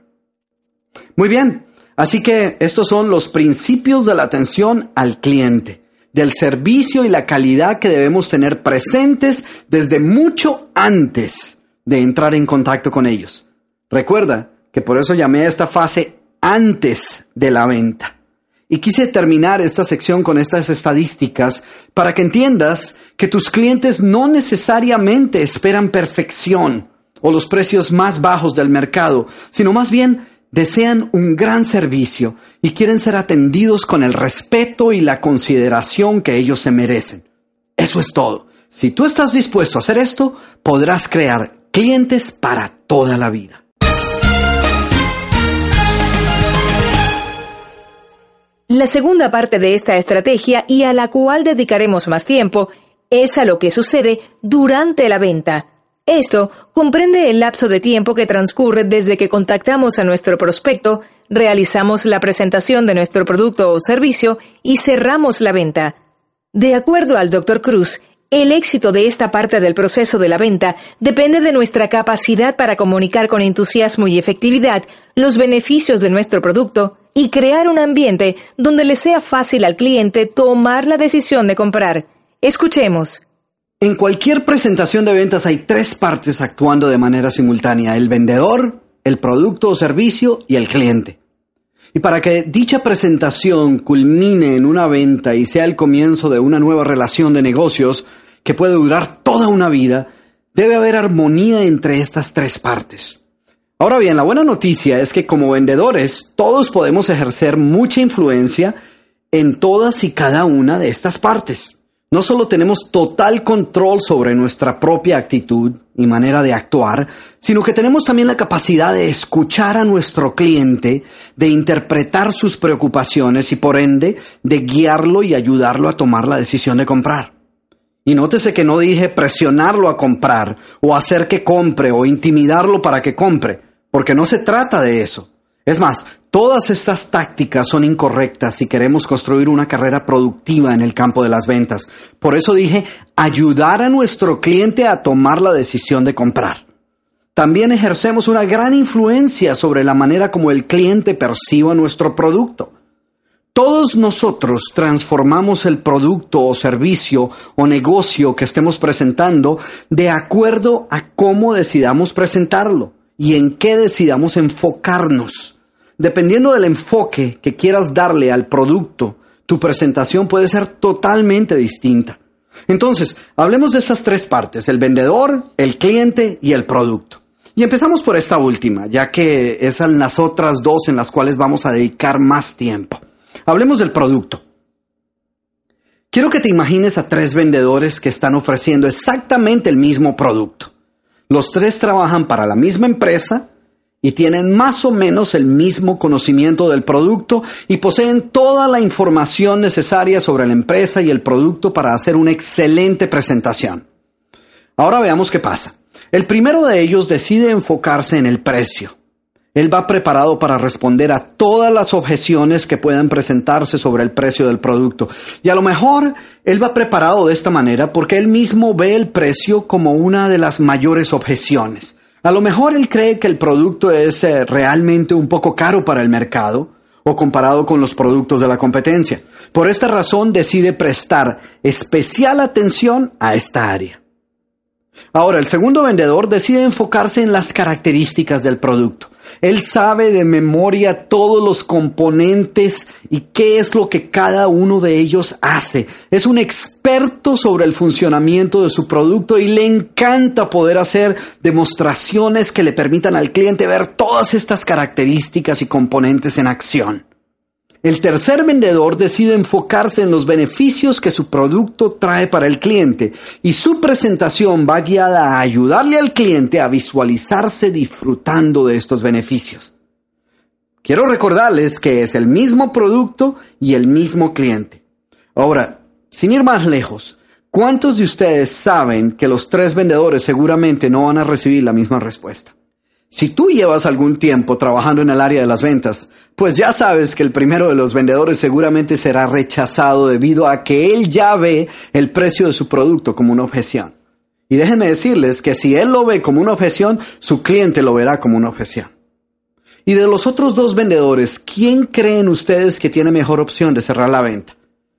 Muy bien, así que estos son los principios de la atención al cliente, del servicio y la calidad que debemos tener presentes desde mucho antes de entrar en contacto con ellos. Recuerda que por eso llamé a esta fase antes de la venta. Y quise terminar esta sección con estas estadísticas para que entiendas que tus clientes no necesariamente esperan perfección o los precios más bajos del mercado, sino más bien desean un gran servicio y quieren ser atendidos con el respeto y la consideración que ellos se merecen. Eso es todo. Si tú estás dispuesto a hacer esto, podrás crear clientes para toda la vida. La segunda parte de esta estrategia, y a la cual dedicaremos más tiempo, es a lo que sucede durante la venta. Esto comprende el lapso de tiempo que transcurre desde que contactamos a nuestro prospecto, realizamos la presentación de nuestro producto o servicio y cerramos la venta. De acuerdo al doctor Cruz, el éxito de esta parte del proceso de la venta depende de nuestra capacidad para comunicar con entusiasmo y efectividad los beneficios de nuestro producto y crear un ambiente donde le sea fácil al cliente tomar la decisión de comprar. Escuchemos. En cualquier presentación de ventas hay tres partes actuando de manera simultánea: el vendedor, el producto o servicio y el cliente. Y para que dicha presentación culmine en una venta y sea el comienzo de una nueva relación de negocios que puede durar toda una vida, debe haber armonía entre estas tres partes. Ahora bien, la buena noticia es que como vendedores todos podemos ejercer mucha influencia en todas y cada una de estas partes. No solo tenemos total control sobre nuestra propia actitud y manera de actuar, sino que tenemos también la capacidad de escuchar a nuestro cliente, de interpretar sus preocupaciones y por ende de guiarlo y ayudarlo a tomar la decisión de comprar. Y nótese que no dije presionarlo a comprar o hacer que compre o intimidarlo para que compre, porque no se trata de eso. Es más, todas estas tácticas son incorrectas si queremos construir una carrera productiva en el campo de las ventas. Por eso dije ayudar a nuestro cliente a tomar la decisión de comprar. También ejercemos una gran influencia sobre la manera como el cliente perciba nuestro producto. Todos nosotros transformamos el producto o servicio o negocio que estemos presentando de acuerdo a cómo decidamos presentarlo y en qué decidamos enfocarnos. Dependiendo del enfoque que quieras darle al producto, tu presentación puede ser totalmente distinta. Entonces, hablemos de estas tres partes: el vendedor, el cliente y el producto. Y empezamos por esta última, ya que es en las otras dos en las cuales vamos a dedicar más tiempo. Hablemos del producto. Quiero que te imagines a tres vendedores que están ofreciendo exactamente el mismo producto. Los tres trabajan para la misma empresa y tienen más o menos el mismo conocimiento del producto y poseen toda la información necesaria sobre la empresa y el producto para hacer una excelente presentación. Ahora veamos qué pasa. El primero de ellos decide enfocarse en el precio. Él va preparado para responder a todas las objeciones que puedan presentarse sobre el precio del producto. Y a lo mejor él va preparado de esta manera porque él mismo ve el precio como una de las mayores objeciones. A lo mejor él cree que el producto es eh, realmente un poco caro para el mercado o comparado con los productos de la competencia. Por esta razón decide prestar especial atención a esta área. Ahora, el segundo vendedor decide enfocarse en las características del producto. Él sabe de memoria todos los componentes y qué es lo que cada uno de ellos hace. Es un experto sobre el funcionamiento de su producto y le encanta poder hacer demostraciones que le permitan al cliente ver todas estas características y componentes en acción. El tercer vendedor decide enfocarse en los beneficios que su producto trae para el cliente y su presentación va guiada a ayudarle al cliente a visualizarse disfrutando de estos beneficios. Quiero recordarles que es el mismo producto y el mismo cliente. Ahora, sin ir más lejos, ¿cuántos de ustedes saben que los tres vendedores seguramente no van a recibir la misma respuesta? Si tú llevas algún tiempo trabajando en el área de las ventas, pues ya sabes que el primero de los vendedores seguramente será rechazado debido a que él ya ve el precio de su producto como una objeción. Y déjenme decirles que si él lo ve como una objeción, su cliente lo verá como una objeción. Y de los otros dos vendedores, ¿quién creen ustedes que tiene mejor opción de cerrar la venta?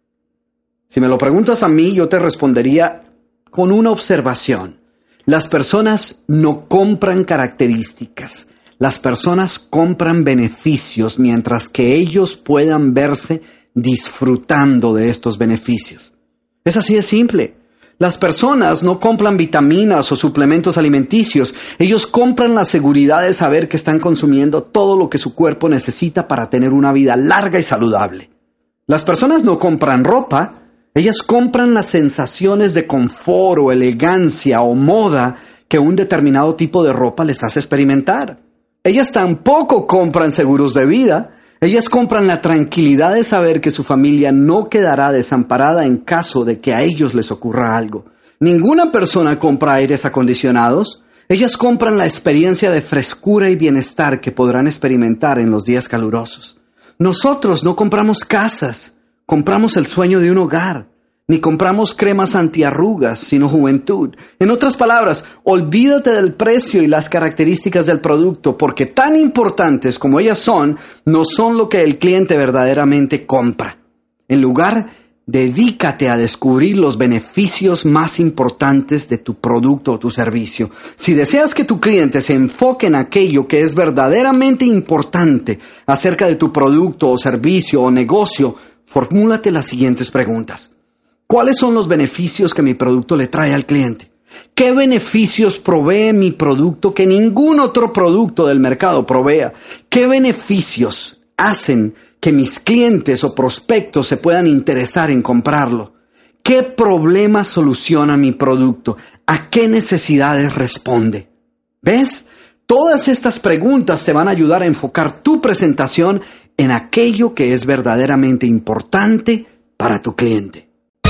Si me lo preguntas a mí, yo te respondería con una observación. Las personas no compran características, las personas compran beneficios mientras que ellos puedan verse disfrutando de estos beneficios. Es así de simple. Las personas no compran vitaminas o suplementos alimenticios, ellos compran la seguridad de saber que están consumiendo todo lo que su cuerpo necesita para tener una vida larga y saludable. Las personas no compran ropa, ellas compran las sensaciones de confort o elegancia o moda que un determinado tipo de ropa les hace experimentar. Ellas tampoco compran seguros de vida. Ellas compran la tranquilidad de saber que su familia no quedará desamparada en caso de que a ellos les ocurra algo. Ninguna persona compra aires acondicionados. Ellas compran la experiencia de frescura y bienestar que podrán experimentar en los días calurosos. Nosotros no compramos casas. Compramos el sueño de un hogar, ni compramos cremas antiarrugas, sino juventud. En otras palabras, olvídate del precio y las características del producto, porque tan importantes como ellas son, no son lo que el cliente verdaderamente compra. En lugar, dedícate a descubrir los beneficios más importantes de tu producto o tu servicio. Si deseas que tu cliente se enfoque en aquello que es verdaderamente importante acerca de tu producto o servicio o negocio, formúlate las siguientes preguntas. ¿Cuáles son los beneficios que mi producto le trae al cliente? ¿Qué beneficios provee mi producto que ningún otro producto del mercado provea? ¿Qué beneficios hacen que mis clientes o prospectos se puedan interesar en comprarlo? ¿Qué problema soluciona mi producto? ¿A qué necesidades responde? ¿Ves? Todas estas preguntas te van a ayudar a enfocar tu presentación en aquello que es verdaderamente importante para tu cliente.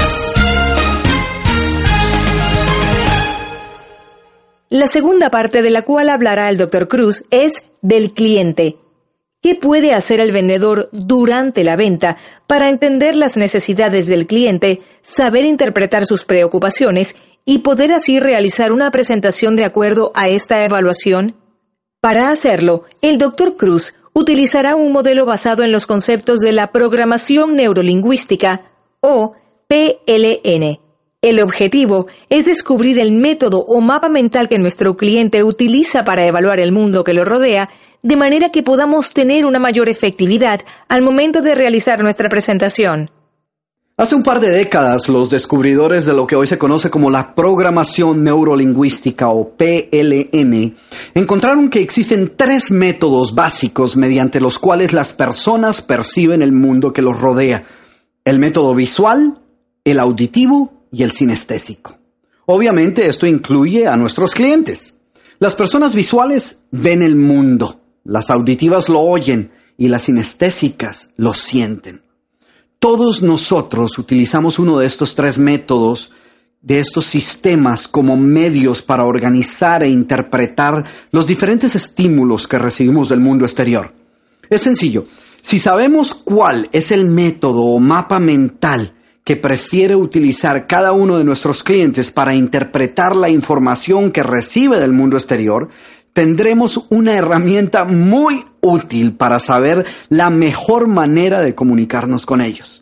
La segunda parte de la cual hablará el doctor Cruz es del cliente. ¿Qué puede hacer el vendedor durante la venta para entender las necesidades del cliente, saber interpretar sus preocupaciones y poder así realizar una presentación de acuerdo a esta evaluación? Para hacerlo, el doctor Cruz utilizará un modelo basado en los conceptos de la programación neurolingüística, o P L N. El objetivo es descubrir el método o mapa mental que nuestro cliente utiliza para evaluar el mundo que lo rodea, de manera que podamos tener una mayor efectividad al momento de realizar nuestra presentación. Hace un par de décadas, los descubridores de lo que hoy se conoce como la programación neurolingüística o P L N encontraron que existen tres métodos básicos mediante los cuales las personas perciben el mundo que los rodea: el método visual, el auditivo y el sinestésico. Obviamente esto incluye a nuestros clientes. Las personas visuales ven el mundo, las auditivas lo oyen y las sinestésicas lo sienten. Todos nosotros utilizamos uno de estos tres métodos, de estos sistemas, como medios para organizar e interpretar los diferentes estímulos que recibimos del mundo exterior. Es sencillo. Si sabemos cuál es el método o mapa mental que prefiere utilizar cada uno de nuestros clientes para interpretar la información que recibe del mundo exterior, tendremos una herramienta muy útil para saber la mejor manera de comunicarnos con ellos.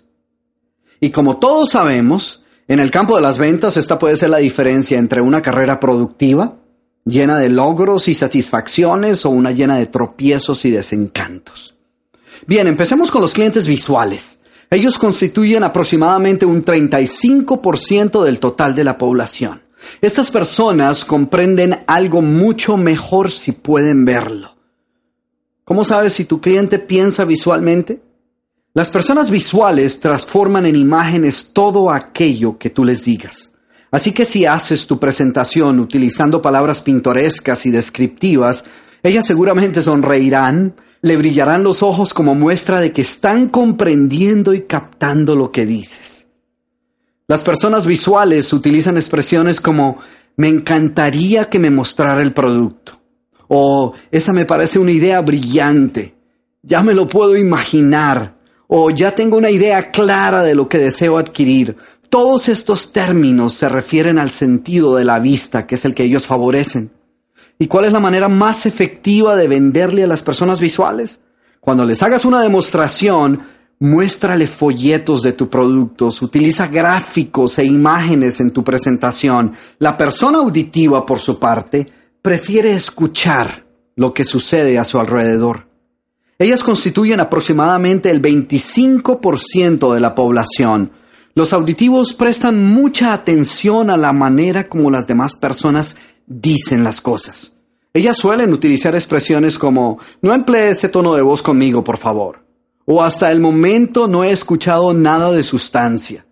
Y como todos sabemos, en el campo de las ventas esta puede ser la diferencia entre una carrera productiva, llena de logros y satisfacciones, o una llena de tropiezos y desencantos. Bien, empecemos con los clientes visuales. Ellos constituyen aproximadamente un treinta y cinco por ciento del total de la población. Estas personas comprenden algo mucho mejor si pueden verlo. ¿Cómo sabes si tu cliente piensa visualmente? Las personas visuales transforman en imágenes todo aquello que tú les digas. Así que si haces tu presentación utilizando palabras pintorescas y descriptivas, ellas seguramente sonreirán, le brillarán los ojos como muestra de que están comprendiendo y captando lo que dices. Las personas visuales utilizan expresiones como "me encantaría que me mostrara el producto", o "esa me parece una idea brillante", "ya me lo puedo imaginar", o "ya tengo una idea clara de lo que deseo adquirir". Todos estos términos se refieren al sentido de la vista, que es el que ellos favorecen. ¿Y cuál es la manera más efectiva de venderle a las personas visuales? Cuando les hagas una demostración, muéstrale folletos de tus productos, utiliza gráficos e imágenes en tu presentación. La persona auditiva, por su parte, prefiere escuchar lo que sucede a su alrededor. Ellas constituyen aproximadamente el veinticinco por ciento de la población. Los auditivos prestan mucha atención a la manera como las demás personas dicen las cosas. Ellas suelen utilizar expresiones como "no emplee ese tono de voz conmigo, por favor", o "hasta el momento no he escuchado nada de sustancia",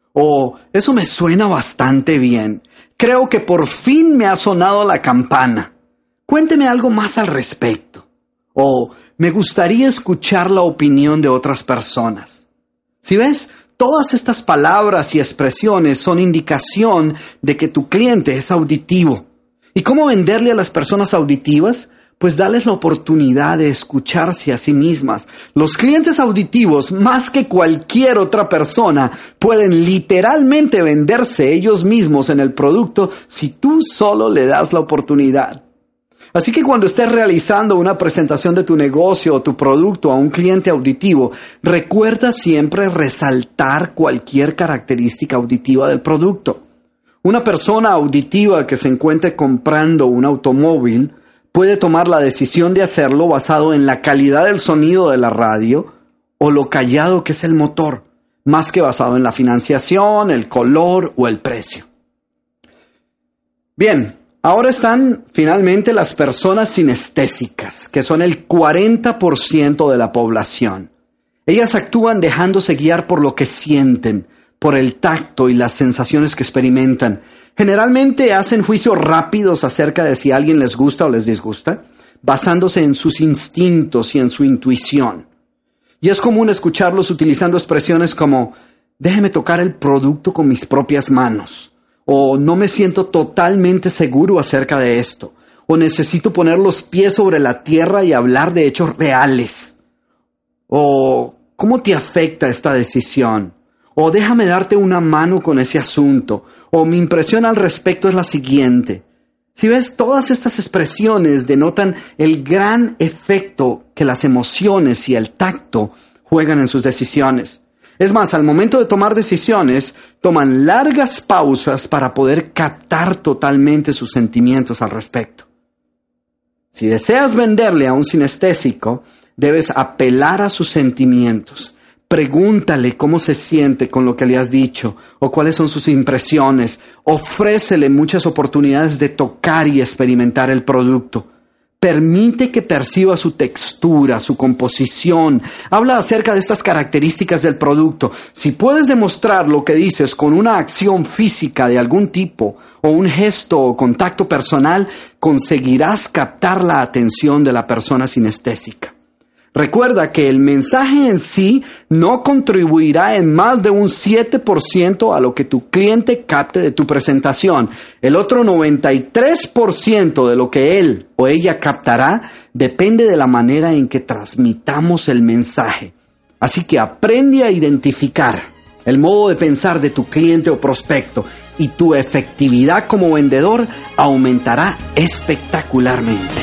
o "eso me suena bastante bien, creo que por fin me ha sonado la campana, cuénteme algo más al respecto", o "me gustaría escuchar la opinión de otras personas". ¿Sí ves? Todas estas palabras y expresiones son indicación de que tu cliente es auditivo. ¿Y cómo venderle a las personas auditivas? Pues darles la oportunidad de escucharse a sí mismas. Los clientes auditivos, más que cualquier otra persona, pueden literalmente venderse ellos mismos en el producto si tú solo le das la oportunidad. Así que cuando estés realizando una presentación de tu negocio o tu producto a un cliente auditivo, recuerda siempre resaltar cualquier característica auditiva del producto. Una persona auditiva que se encuentre comprando un automóvil puede tomar la decisión de hacerlo basado en la calidad del sonido de la radio o lo callado que es el motor, más que basado en la financiación, el color o el precio. Bien, ahora están finalmente las personas sinestésicas, que son el cuarenta por ciento de la población. Ellas actúan dejándose guiar por lo que sienten, por el tacto y las sensaciones que experimentan. Generalmente hacen juicios rápidos acerca de si a alguien les gusta o les disgusta, basándose en sus instintos y en su intuición. Y es común escucharlos utilizando expresiones como "déjeme tocar el producto con mis propias manos", o "no me siento totalmente seguro acerca de esto", o "necesito poner los pies sobre la tierra y hablar de hechos reales", o "¿cómo te afecta esta decisión?", o déjame darte una mano con ese asunto, o mi impresión al respecto es la siguiente. Si ves, todas estas expresiones denotan el gran efecto que las emociones y el tacto juegan en sus decisiones. Es más, al momento de tomar decisiones, toman largas pausas para poder captar totalmente sus sentimientos al respecto. Si deseas venderle a un sinestésico, debes apelar a sus sentimientos. Pregúntale cómo se siente con lo que le has dicho o cuáles son sus impresiones. Ofrécele muchas oportunidades de tocar y experimentar el producto. Permite que perciba su textura, su composición. Habla acerca de estas características del producto. Si puedes demostrar lo que dices con una acción física de algún tipo o un gesto o contacto personal, conseguirás captar la atención de la persona sinestésica. Recuerda que el mensaje en sí no contribuirá en más de un siete por ciento a lo que tu cliente capte de tu presentación. El otro noventa y tres por ciento de lo que él o ella captará depende de la manera en que transmitamos el mensaje. Así que aprende a identificar el modo de pensar de tu cliente o prospecto y tu efectividad como vendedor aumentará espectacularmente.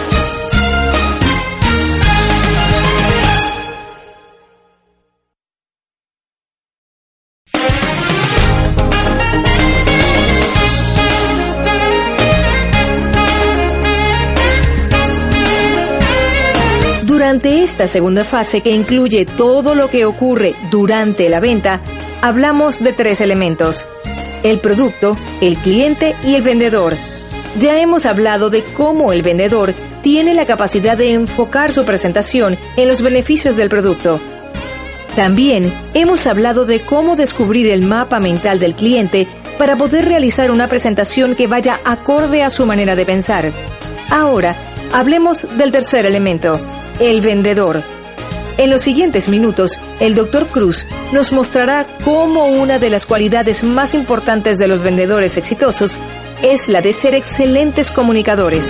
Durante esta segunda fase, que incluye todo lo que ocurre durante la venta, hablamos de tres elementos: el producto, el cliente y el vendedor. Ya hemos hablado de cómo el vendedor tiene la capacidad de enfocar su presentación en los beneficios del producto. También hemos hablado de cómo descubrir el mapa mental del cliente para poder realizar una presentación que vaya acorde a su manera de pensar. Ahora, hablemos del tercer elemento: el vendedor. En los siguientes minutos, el doctor Cruz nos mostrará cómo una de las cualidades más importantes de los vendedores exitosos es la de ser excelentes comunicadores.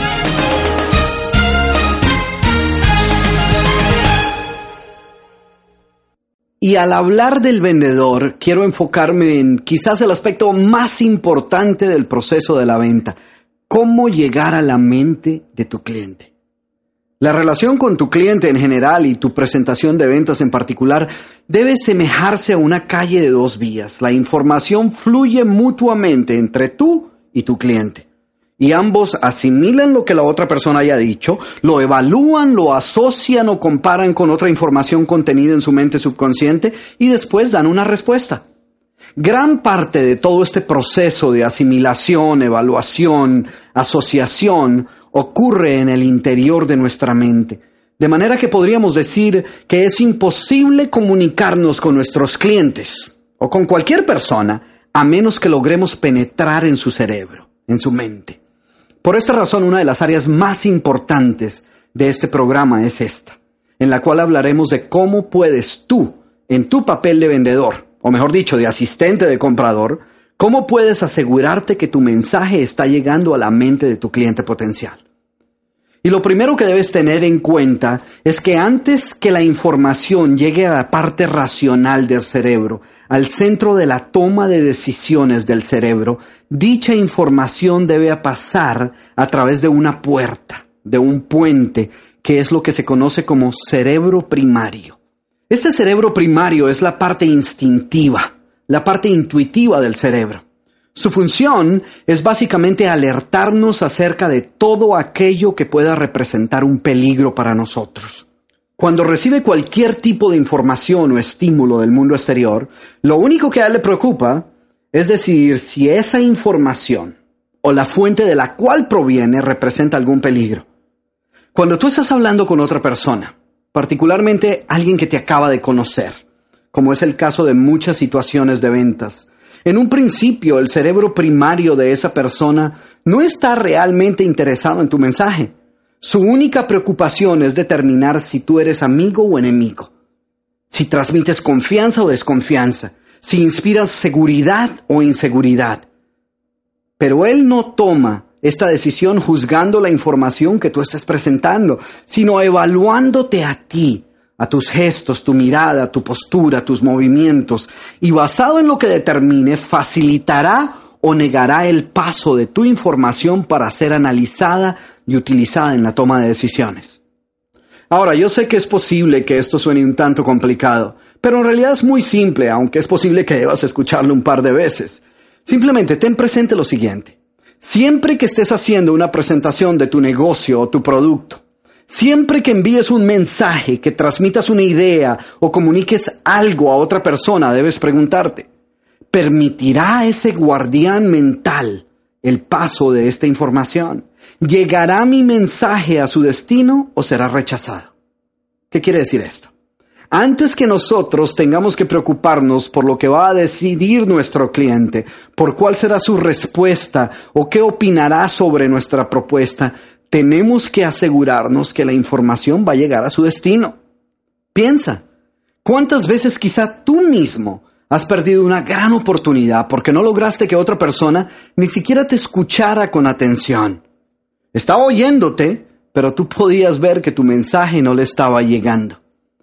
Y al hablar del vendedor, quiero enfocarme en quizás el aspecto más importante del proceso de la venta: cómo llegar a la mente de tu cliente. La relación con tu cliente en general y tu presentación de ventas en particular debe semejarse a una calle de dos vías. La información fluye mutuamente entre tú y tu cliente, y ambos asimilan lo que la otra persona haya dicho, lo evalúan, lo asocian o comparan con otra información contenida en su mente subconsciente y después dan una respuesta. Gran parte de todo este proceso de asimilación, evaluación, asociación ocurre en el interior de nuestra mente, de manera que podríamos decir que es imposible comunicarnos con nuestros clientes o con cualquier persona a menos que logremos penetrar en su cerebro, en su mente. Por esta razón, una de las áreas más importantes de este programa es esta, en la cual hablaremos de cómo puedes tú, en tu papel de vendedor, o mejor dicho, de asistente de comprador, cómo puedes asegurarte que tu mensaje está llegando a la mente de tu cliente potencial. Y lo primero que debes tener en cuenta es que antes que la información llegue a la parte racional del cerebro, al centro de la toma de decisiones del cerebro, dicha información debe pasar a través de una puerta, de un puente, que es lo que se conoce como cerebro primario. Este cerebro primario es la parte instintiva, la parte intuitiva del cerebro. Su función es básicamente alertarnos acerca de todo aquello que pueda representar un peligro para nosotros. Cuando recibe cualquier tipo de información o estímulo del mundo exterior, lo único que a él le preocupa es decidir si esa información o la fuente de la cual proviene representa algún peligro. Cuando tú estás hablando con otra persona, particularmente alguien que te acaba de conocer, como es el caso de muchas situaciones de ventas, en un principio el cerebro primario de esa persona no está realmente interesado en tu mensaje. Su única preocupación es determinar si tú eres amigo o enemigo, si transmites confianza o desconfianza, si inspiras seguridad o inseguridad. Pero él no toma esta decisión juzgando la información que tú estás presentando, sino evaluándote a ti a tus gestos, tu mirada, tu postura, tus movimientos, y basado en lo que determine, facilitará o negará el paso de tu información para ser analizada y utilizada en la toma de decisiones. Ahora, yo sé que es posible que esto suene un tanto complicado, pero en realidad es muy simple, aunque es posible que debas escucharlo un par de veces. Simplemente ten presente lo siguiente. Siempre que estés haciendo una presentación de tu negocio o tu producto, siempre que envíes un mensaje, que transmitas una idea o comuniques algo a otra persona, debes preguntarte, ¿permitirá ese guardián mental el paso de esta información? ¿Llegará mi mensaje a su destino o será rechazado? ¿Qué quiere decir esto? Antes que nosotros tengamos que preocuparnos por lo que va a decidir nuestro cliente, por cuál será su respuesta o qué opinará sobre nuestra propuesta, tenemos que asegurarnos que la información va a llegar a su destino. Piensa, ¿cuántas veces quizá tú mismo has perdido una gran oportunidad porque no lograste que otra persona ni siquiera te escuchara con atención? Estaba oyéndote, pero tú podías ver que tu mensaje no le estaba llegando.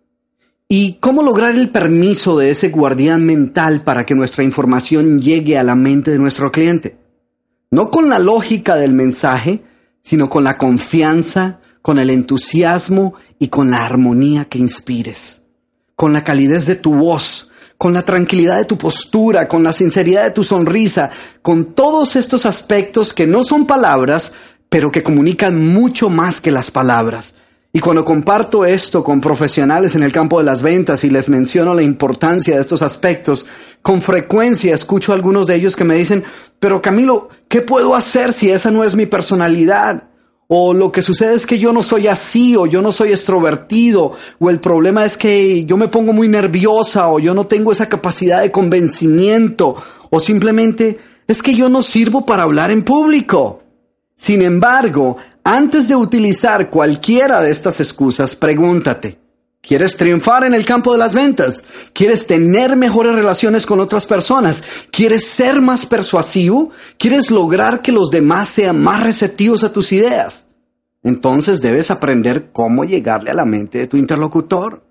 ¿Y cómo lograr el permiso de ese guardián mental para que nuestra información llegue a la mente de nuestro cliente? No con la lógica del mensaje, sino con la confianza, con el entusiasmo y con la armonía que inspires. Con la calidez de tu voz, con la tranquilidad de tu postura, con la sinceridad de tu sonrisa, con todos estos aspectos que no son palabras, pero que comunican mucho más que las palabras. Y cuando comparto esto con profesionales en el campo de las ventas y les menciono la importancia de estos aspectos, con frecuencia escucho a algunos de ellos que me dicen, pero Camilo, ¿qué puedo hacer si esa no es mi personalidad? O lo que sucede es que yo no soy así, o yo no soy extrovertido, o el problema es que yo me pongo muy nerviosa, o yo no tengo esa capacidad de convencimiento, o simplemente es que yo no sirvo para hablar en público. Sin embargo, antes de utilizar cualquiera de estas excusas, pregúntate, ¿quieres triunfar en el campo de las ventas? ¿Quieres tener mejores relaciones con otras personas? ¿Quieres ser más persuasivo? ¿Quieres lograr que los demás sean más receptivos a tus ideas? Entonces debes aprender cómo llegarle a la mente de tu interlocutor.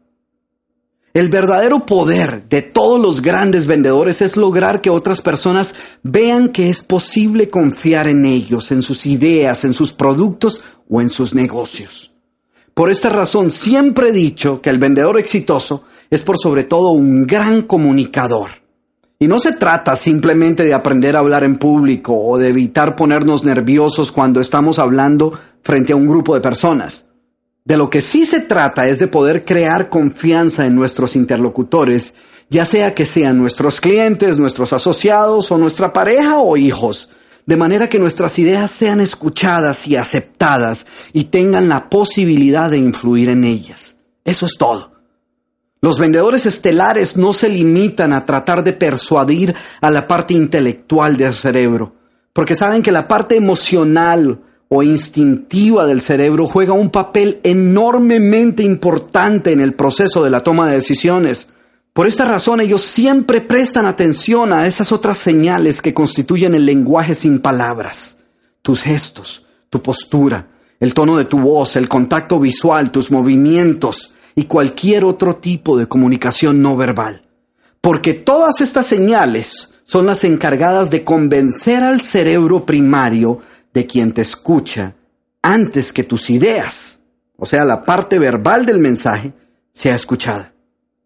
El verdadero poder de todos los grandes vendedores es lograr que otras personas vean que es posible confiar en ellos, en sus ideas, en sus productos o en sus negocios. Por esta razón siempre he dicho que el vendedor exitoso es por sobre todo un gran comunicador. Y no se trata simplemente de aprender a hablar en público o de evitar ponernos nerviosos cuando estamos hablando frente a un grupo de personas. De lo que sí se trata es de poder crear confianza en nuestros interlocutores, ya sea que sean nuestros clientes, nuestros asociados o nuestra pareja o hijos, de manera que nuestras ideas sean escuchadas y aceptadas y tengan la posibilidad de influir en ellas. Eso es todo. Los vendedores estelares no se limitan a tratar de persuadir a la parte intelectual del cerebro, porque saben que la parte emocional o instintiva del cerebro juega un papel enormemente importante en el proceso de la toma de decisiones. Por esta razón, ellos siempre prestan atención a esas otras señales que constituyen el lenguaje sin palabras. Tus gestos, tu postura, el tono de tu voz, el contacto visual, tus movimientos y cualquier otro tipo de comunicación no verbal. Porque todas estas señales son las encargadas de convencer al cerebro primario de quien te escucha antes que tus ideas, o sea, la parte verbal del mensaje, sea escuchada.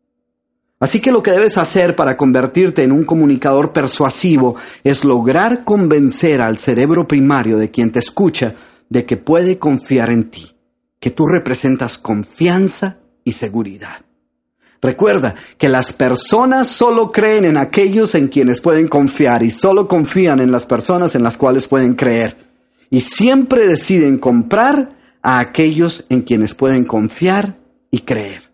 Así que lo que debes hacer para convertirte en un comunicador persuasivo es lograr convencer al cerebro primario de quien te escucha de que puede confiar en ti, que tú representas confianza y seguridad. Recuerda que las personas solo creen en aquellos en quienes pueden confiar y solo confían en las personas en las cuales pueden creer. Y siempre deciden comprar a aquellos en quienes pueden confiar y creer.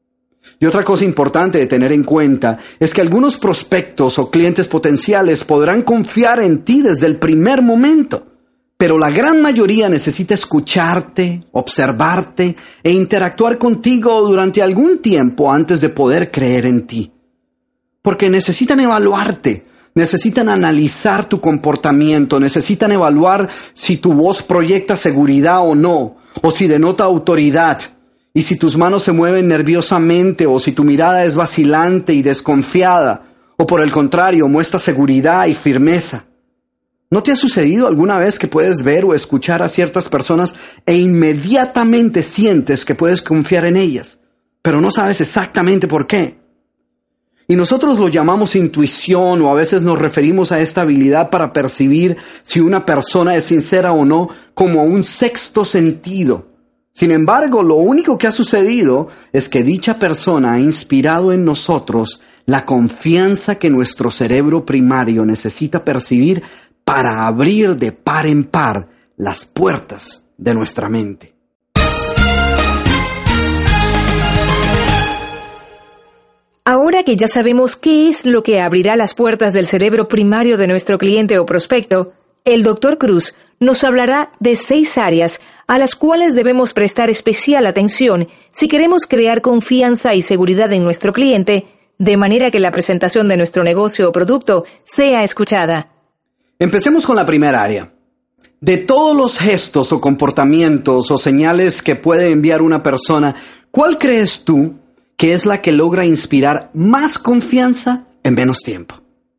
Y otra cosa importante de tener en cuenta es que algunos prospectos o clientes potenciales podrán confiar en ti desde el primer momento, pero la gran mayoría necesita escucharte, observarte e interactuar contigo durante algún tiempo antes de poder creer en ti. Porque necesitan evaluarte. Necesitan analizar tu comportamiento, necesitan evaluar si tu voz proyecta seguridad o no, o si denota autoridad. Y si tus manos se mueven nerviosamente o si tu mirada es vacilante y desconfiada, o por el contrario, muestra seguridad y firmeza. ¿No te ha sucedido alguna vez que puedes ver o escuchar a ciertas personas e inmediatamente sientes que puedes confiar en ellas, pero no sabes exactamente por qué? Y nosotros lo llamamos intuición, o a veces nos referimos a esta habilidad para percibir si una persona es sincera o no como un sexto sentido. Sin embargo, lo único que ha sucedido es que dicha persona ha inspirado en nosotros la confianza que nuestro cerebro primario necesita percibir para abrir de par en par las puertas de nuestra mente. Ahora que ya sabemos qué es lo que abrirá las puertas del cerebro primario de nuestro cliente o prospecto, el doctor Cruz nos hablará de seis áreas a las cuales debemos prestar especial atención si queremos crear confianza y seguridad en nuestro cliente, de manera que la presentación de nuestro negocio o producto sea escuchada. Empecemos con la primera área. De todos los gestos o comportamientos o señales que puede enviar una persona, ¿cuál crees tú que es la que logra inspirar más confianza en menos tiempo?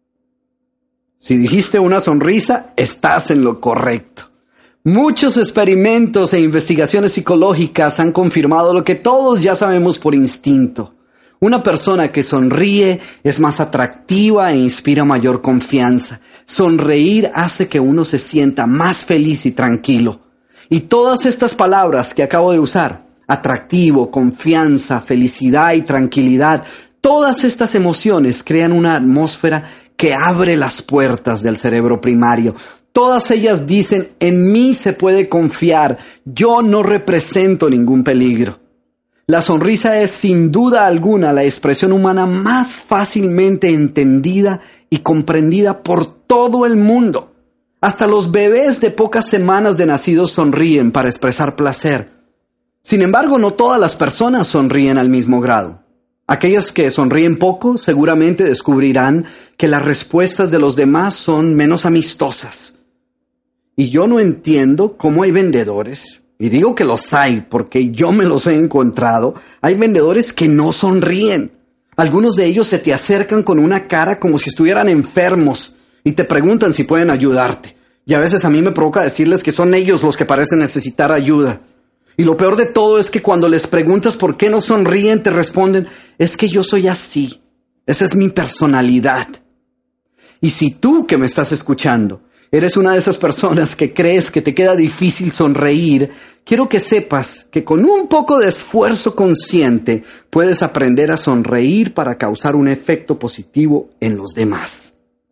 Si dijiste una sonrisa, estás en lo correcto. Muchos experimentos e investigaciones psicológicas han confirmado lo que todos ya sabemos por instinto. Una persona que sonríe es más atractiva e inspira mayor confianza. Sonreír hace que uno se sienta más feliz y tranquilo. Y todas estas palabras que acabo de usar, atractivo, confianza, felicidad y tranquilidad, todas estas emociones crean una atmósfera que abre las puertas del cerebro primario. Todas ellas dicen, en mí se puede confiar, yo no represento ningún peligro. La sonrisa es sin duda alguna la expresión humana más fácilmente entendida y comprendida por todo el mundo. Hasta los bebés de pocas semanas de nacidos sonríen para expresar placer. Sin embargo, no todas las personas sonríen al mismo grado. Aquellos que sonríen poco seguramente descubrirán que las respuestas de los demás son menos amistosas. Y yo no entiendo cómo hay vendedores, y digo que los hay porque yo me los he encontrado, hay vendedores que no sonríen. Algunos de ellos se te acercan con una cara como si estuvieran enfermos y te preguntan si pueden ayudarte. Y a veces a mí me provoca decirles que son ellos los que parecen necesitar ayuda. Y lo peor de todo es que cuando les preguntas por qué no sonríen, te responden, es que yo soy así, esa es mi personalidad. Y si tú que me estás escuchando eres una de esas personas que crees que te queda difícil sonreír, quiero que sepas que con un poco de esfuerzo consciente puedes aprender a sonreír para causar un efecto positivo en los demás.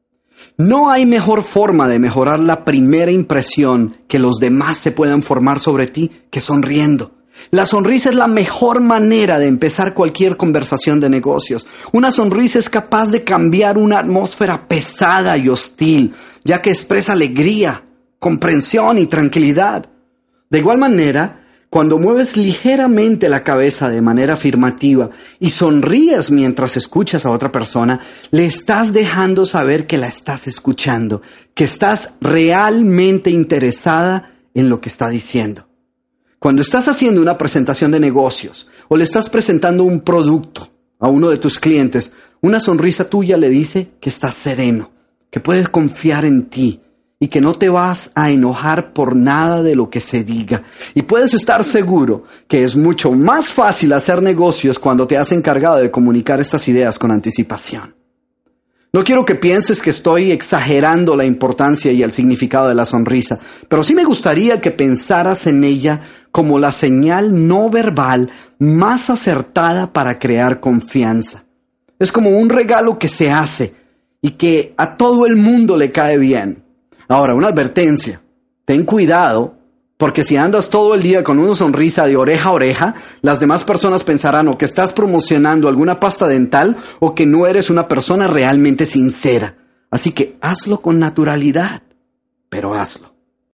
No hay mejor forma de mejorar la primera impresión que los demás se puedan formar sobre ti que sonriendo. La sonrisa es la mejor manera de empezar cualquier conversación de negocios. Una sonrisa es capaz de cambiar una atmósfera pesada y hostil, ya que expresa alegría, comprensión y tranquilidad. De igual manera, cuando mueves ligeramente la cabeza de manera afirmativa y sonríes mientras escuchas a otra persona, le estás dejando saber que la estás escuchando, que estás realmente interesada en lo que está diciendo. Cuando estás haciendo una presentación de negocios o le estás presentando un producto a uno de tus clientes, una sonrisa tuya le dice que estás sereno, que puedes confiar en ti y que no te vas a enojar por nada de lo que se diga. Y puedes estar seguro que es mucho más fácil hacer negocios cuando te has encargado de comunicar estas ideas con anticipación. No quiero que pienses que estoy exagerando la importancia y el significado de la sonrisa, pero sí me gustaría que pensaras en ella como la señal no verbal más acertada para crear confianza. Es como un regalo que se hace y que a todo el mundo le cae bien. Ahora, una advertencia. Ten cuidado, porque si andas todo el día con una sonrisa de oreja a oreja, las demás personas pensarán o que estás promocionando alguna pasta dental o que no eres una persona realmente sincera. Así que hazlo con naturalidad, pero hazlo.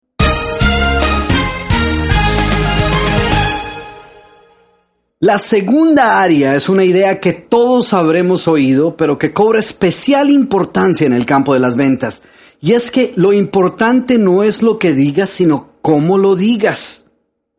La segunda área es una idea que todos habremos oído, pero que cobra especial importancia en el campo de las ventas. Y es que lo importante no es lo que digas, sino cómo lo digas.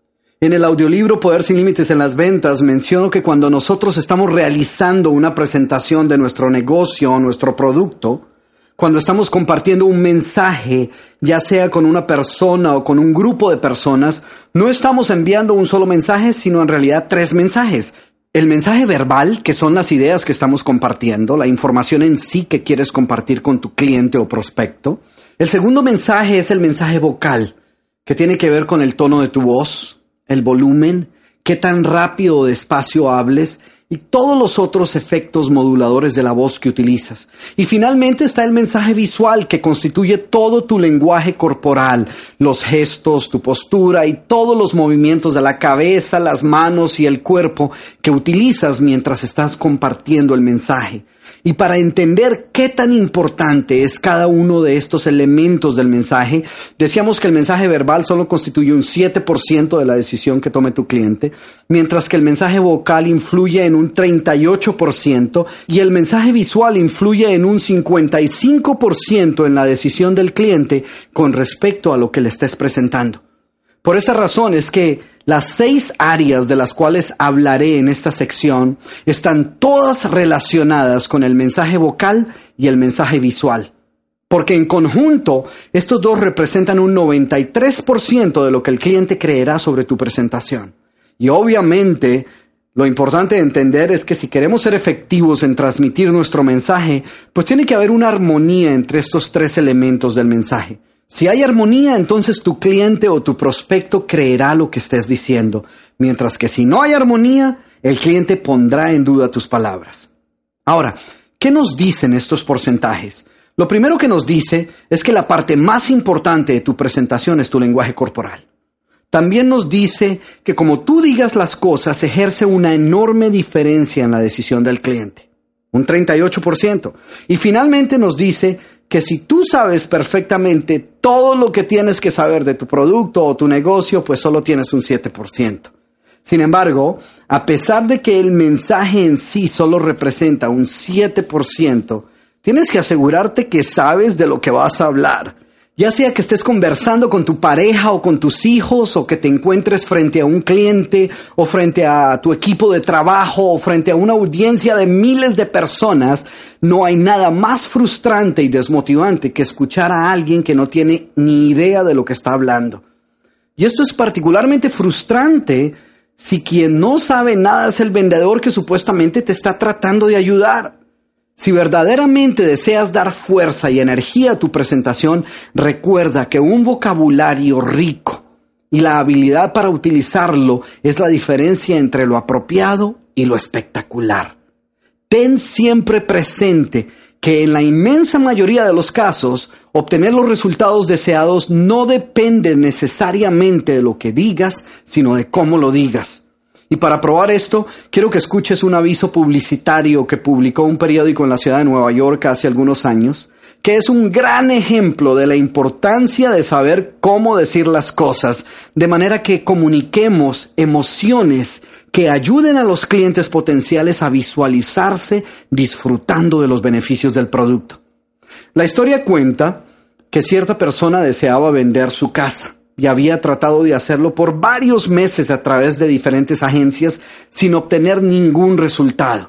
En el audiolibro Poder sin Límites en las Ventas menciono que cuando nosotros estamos realizando una presentación de nuestro negocio o nuestro producto, cuando estamos compartiendo un mensaje, ya sea con una persona o con un grupo de personas, no estamos enviando un solo mensaje, sino en realidad tres mensajes. El mensaje verbal, que son las ideas que estamos compartiendo, la información en sí que quieres compartir con tu cliente o prospecto. El segundo mensaje es el mensaje vocal, que tiene que ver con el tono de tu voz, el volumen, qué tan rápido o despacio hables y todos los otros efectos moduladores de la voz que utilizas. Y finalmente está el mensaje visual, que constituye todo tu lenguaje corporal, los gestos, tu postura y todos los movimientos de la cabeza, las manos y el cuerpo que utilizas mientras estás compartiendo el mensaje. Y para entender qué tan importante es cada uno de estos elementos del mensaje, decíamos que el mensaje verbal solo constituye un siete por ciento de la decisión que tome tu cliente, mientras que el mensaje vocal influye en un treinta y ocho por ciento y el mensaje visual influye en un cincuenta y cinco por ciento en la decisión del cliente con respecto a lo que le estés presentando. Por esta razón es que las seis áreas de las cuales hablaré en esta sección están todas relacionadas con el mensaje vocal y el mensaje visual. Porque en conjunto, estos dos representan un noventa y tres por ciento de lo que el cliente creerá sobre tu presentación. Y obviamente, lo importante de entender es que si queremos ser efectivos en transmitir nuestro mensaje, pues tiene que haber una armonía entre estos tres elementos del mensaje. Si hay armonía, entonces tu cliente o tu prospecto creerá lo que estés diciendo, mientras que si no hay armonía, el cliente pondrá en duda tus palabras. Ahora, ¿qué nos dicen estos porcentajes? Lo primero que nos dice es que la parte más importante de tu presentación es tu lenguaje corporal. También nos dice que como tú digas las cosas, ejerce una enorme diferencia en la decisión del cliente, un treinta y ocho por ciento. Y finalmente nos dice que si tú sabes perfectamente todo lo que tienes que saber de tu producto o tu negocio, pues solo tienes un siete por ciento. Sin embargo, a pesar de que el mensaje en sí solo representa un siete por ciento, tienes que asegurarte que sabes de lo que vas a hablar. Ya sea que estés conversando con tu pareja o con tus hijos, o que te encuentres frente a un cliente o frente a tu equipo de trabajo o frente a una audiencia de miles de personas, no hay nada más frustrante y desmotivante que escuchar a alguien que no tiene ni idea de lo que está hablando. Y esto es particularmente frustrante si quien no sabe nada es el vendedor que supuestamente te está tratando de ayudar. Si verdaderamente deseas dar fuerza y energía a tu presentación, recuerda que un vocabulario rico y la habilidad para utilizarlo es la diferencia entre lo apropiado y lo espectacular. Ten siempre presente que en la inmensa mayoría de los casos, obtener los resultados deseados no depende necesariamente de lo que digas, sino de cómo lo digas. Y para probar esto, quiero que escuches un aviso publicitario que publicó un periódico en la ciudad de Nueva York hace algunos años, que es un gran ejemplo de la importancia de saber cómo decir las cosas, de manera que comuniquemos emociones que ayuden a los clientes potenciales a visualizarse disfrutando de los beneficios del producto. La historia cuenta que cierta persona deseaba vender su casa y había tratado de hacerlo por varios meses a través de diferentes agencias sin obtener ningún resultado.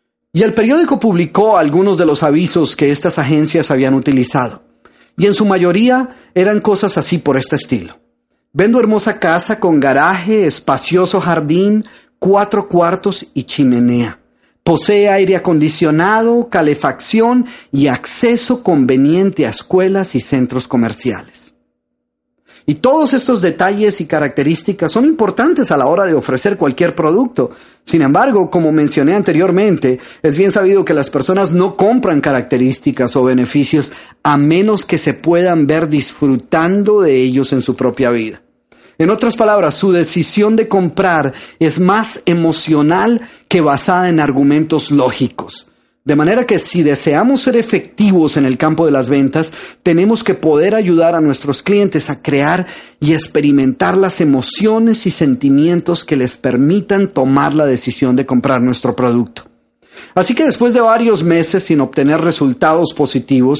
Y el periódico publicó algunos de los avisos que estas agencias habían utilizado. Y en su mayoría eran cosas así por este estilo. Vendo hermosa casa con garaje, espacioso jardín, cuatro cuartos y chimenea. Posee aire acondicionado, calefacción y acceso conveniente a escuelas y centros comerciales. Y todos estos detalles y características son importantes a la hora de ofrecer cualquier producto. Sin embargo, como mencioné anteriormente, es bien sabido que las personas no compran características o beneficios a menos que se puedan ver disfrutando de ellos en su propia vida. En otras palabras, su decisión de comprar es más emocional que basada en argumentos lógicos. De manera que si deseamos ser efectivos en el campo de las ventas, tenemos que poder ayudar a nuestros clientes a crear y experimentar las emociones y sentimientos que les permitan tomar la decisión de comprar nuestro producto. Así que después de varios meses sin obtener resultados positivos,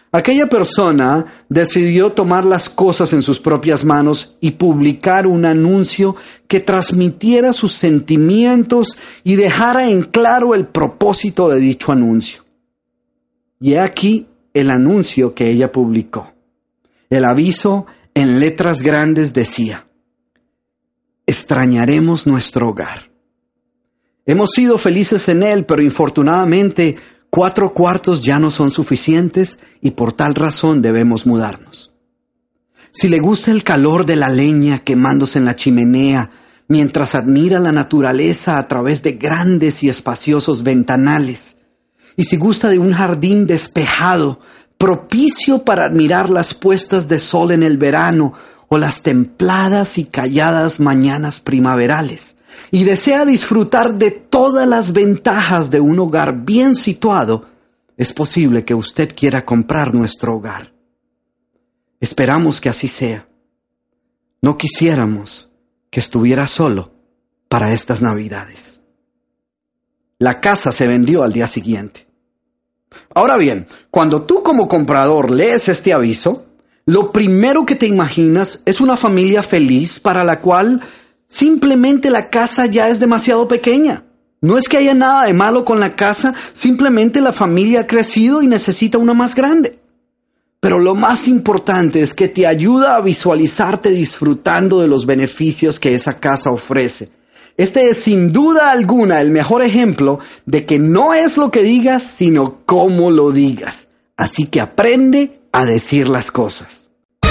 Aquella persona decidió tomar las cosas en sus propias manos y publicar un anuncio que transmitiera sus sentimientos y dejara en claro el propósito de dicho anuncio. Y he aquí el anuncio que ella publicó. El aviso en letras grandes decía: extrañaremos nuestro hogar. Hemos sido felices en él, pero infortunadamente cuatro cuartos ya no son suficientes y por tal razón debemos mudarnos. Si le gusta el calor de la leña quemándose en la chimenea mientras admira la naturaleza a través de grandes y espaciosos ventanales, y si gusta de un jardín despejado, propicio para admirar las puestas de sol en el verano o las templadas y calladas mañanas primaverales, y desea disfrutar de todas las ventajas de un hogar bien situado, es posible que usted quiera comprar nuestro hogar. Esperamos que así sea. No quisiéramos que estuviera solo para estas Navidades. La casa se vendió al día siguiente. Ahora bien, cuando tú como comprador lees este aviso, lo primero que te imaginas es una familia feliz para la cual simplemente la casa ya es demasiado pequeña. No es que haya nada de malo con la casa, simplemente la familia ha crecido y necesita una más grande. Pero lo más importante es que te ayuda a visualizarte disfrutando de los beneficios que esa casa ofrece. Este es sin duda alguna el mejor ejemplo de que no es lo que digas, sino cómo lo digas. Así que aprende a decir las cosas.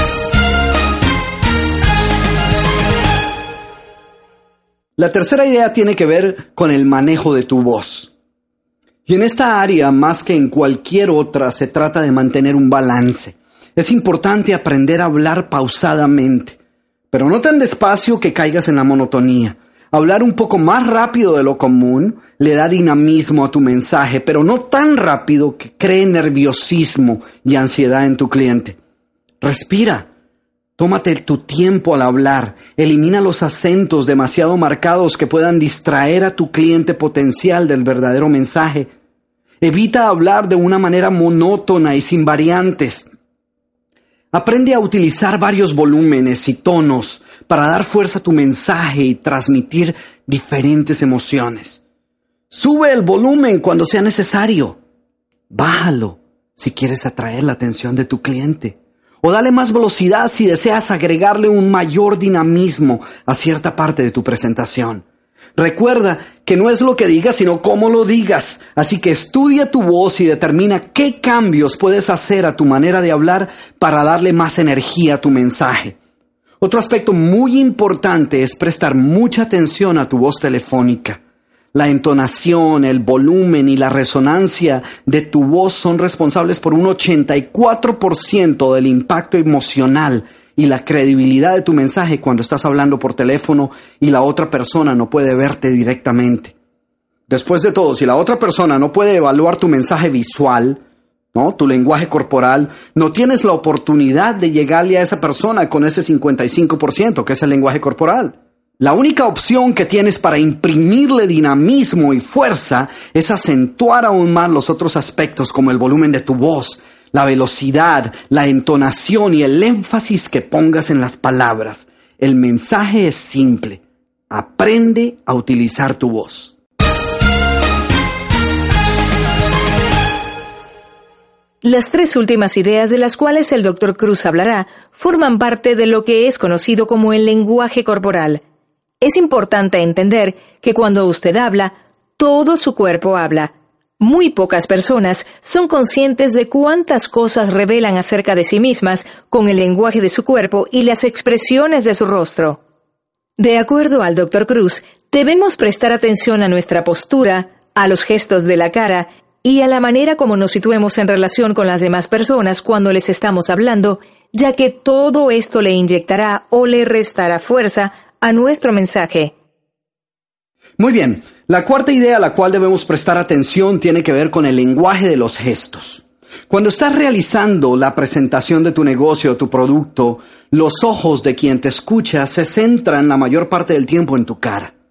La tercera idea tiene que ver con el manejo de tu voz. Y en esta área, más que en cualquier otra, se trata de mantener un balance. Es importante aprender a hablar pausadamente, pero no tan despacio que caigas en la monotonía. Hablar un poco más rápido de lo común le da dinamismo a tu mensaje, pero no tan rápido que cree nerviosismo y ansiedad en tu cliente. Respira. Tómate tu tiempo al hablar, elimina los acentos demasiado marcados que puedan distraer a tu cliente potencial del verdadero mensaje. Evita hablar de una manera monótona y sin variantes. Aprende a utilizar varios volúmenes y tonos para dar fuerza a tu mensaje y transmitir diferentes emociones. Sube el volumen cuando sea necesario. Bájalo si quieres atraer la atención de tu cliente. O dale más velocidad si deseas agregarle un mayor dinamismo a cierta parte de tu presentación. Recuerda que no es lo que digas, sino cómo lo digas. Así que estudia tu voz y determina qué cambios puedes hacer a tu manera de hablar para darle más energía a tu mensaje. Otro aspecto muy importante es prestar mucha atención a tu voz telefónica. La entonación, el volumen y la resonancia de tu voz son responsables por un ochenta y cuatro por ciento del impacto emocional y la credibilidad de tu mensaje cuando estás hablando por teléfono y la otra persona no puede verte directamente. Después de todo, si la otra persona no puede evaluar tu mensaje visual, ¿no?, tu lenguaje corporal, no tienes la oportunidad de llegarle a esa persona con ese cincuenta y cinco por ciento que es el lenguaje corporal. La única opción que tienes para imprimirle dinamismo y fuerza es acentuar aún más los otros aspectos como el volumen de tu voz, la velocidad, la entonación y el énfasis que pongas en las palabras. El mensaje es simple. Aprende a utilizar tu voz. Las tres últimas ideas de las cuales el doctor Cruz hablará forman parte de lo que es conocido como el lenguaje corporal. Es importante entender que cuando usted habla, todo su cuerpo habla. Muy pocas personas son conscientes de cuántas cosas revelan acerca de sí mismas con el lenguaje de su cuerpo y las expresiones de su rostro. De acuerdo al doctor Cruz, debemos prestar atención a nuestra postura, a los gestos de la cara y a la manera como nos situemos en relación con las demás personas cuando les estamos hablando, ya que todo esto le inyectará o le restará fuerza a nuestro mensaje. Muy bien, la cuarta idea a la cual debemos prestar atención tiene que ver con el lenguaje de los gestos. Cuando estás realizando la presentación de tu negocio o tu producto, los ojos de quien te escucha se centran la mayor parte del tiempo en tu cara.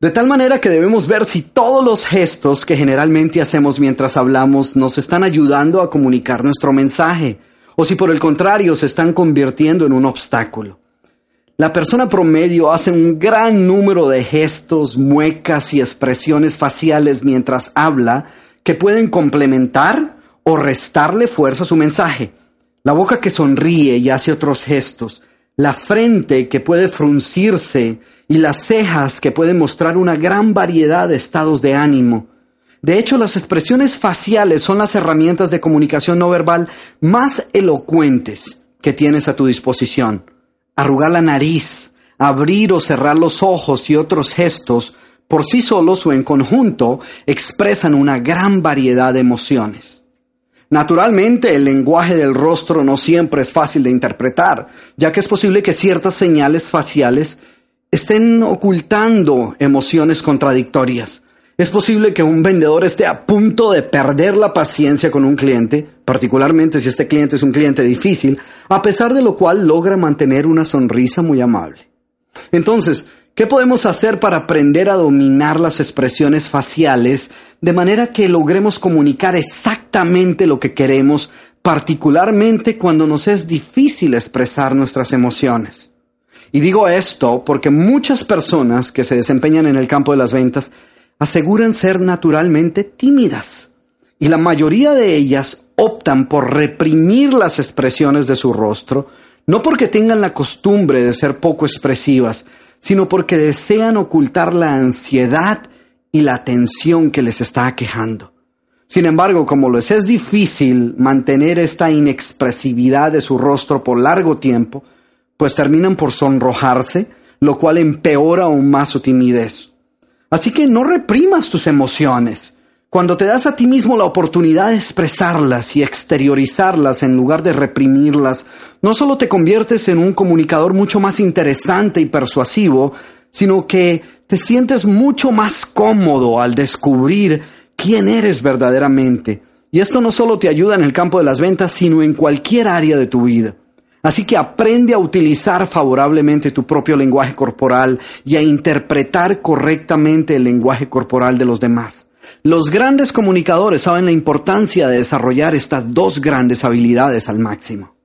De tal manera que debemos ver si todos los gestos que generalmente hacemos mientras hablamos nos están ayudando a comunicar nuestro mensaje, o si por el contrario se están convirtiendo en un obstáculo. La persona promedio hace un gran número de gestos, muecas y expresiones faciales mientras habla que pueden complementar o restarle fuerza a su mensaje. La boca que sonríe y hace otros gestos, la frente que puede fruncirse y las cejas que pueden mostrar una gran variedad de estados de ánimo. De hecho, las expresiones faciales son las herramientas de comunicación no verbal más elocuentes que tienes a tu disposición. Arrugar la nariz, abrir o cerrar los ojos y otros gestos, por sí solos o en conjunto, expresan una gran variedad de emociones. Naturalmente, el lenguaje del rostro no siempre es fácil de interpretar, ya que es posible que ciertas señales faciales estén ocultando emociones contradictorias. Es posible que un vendedor esté a punto de perder la paciencia con un cliente, particularmente si este cliente es un cliente difícil, a pesar de lo cual logra mantener una sonrisa muy amable. Entonces, ¿qué podemos hacer para aprender a dominar las expresiones faciales de manera que logremos comunicar exactamente lo que queremos, particularmente cuando nos es difícil expresar nuestras emociones? Y digo esto porque muchas personas que se desempeñan en el campo de las ventas aseguran ser naturalmente tímidas, y la mayoría de ellas optan por reprimir las expresiones de su rostro, no porque tengan la costumbre de ser poco expresivas, sino porque desean ocultar la ansiedad y la tensión que les está aquejando. Sin embargo, como les es difícil mantener esta inexpresividad de su rostro por largo tiempo, pues terminan por sonrojarse, lo cual empeora aún más su timidez. Así que no reprimas tus emociones. Cuando te das a ti mismo la oportunidad de expresarlas y exteriorizarlas en lugar de reprimirlas, no solo te conviertes en un comunicador mucho más interesante y persuasivo, sino que te sientes mucho más cómodo al descubrir quién eres verdaderamente. Y esto no solo te ayuda en el campo de las ventas, sino en cualquier área de tu vida. Así que aprende a utilizar favorablemente tu propio lenguaje corporal y a interpretar correctamente el lenguaje corporal de los demás. Los grandes comunicadores saben la importancia de desarrollar estas dos grandes habilidades al máximo.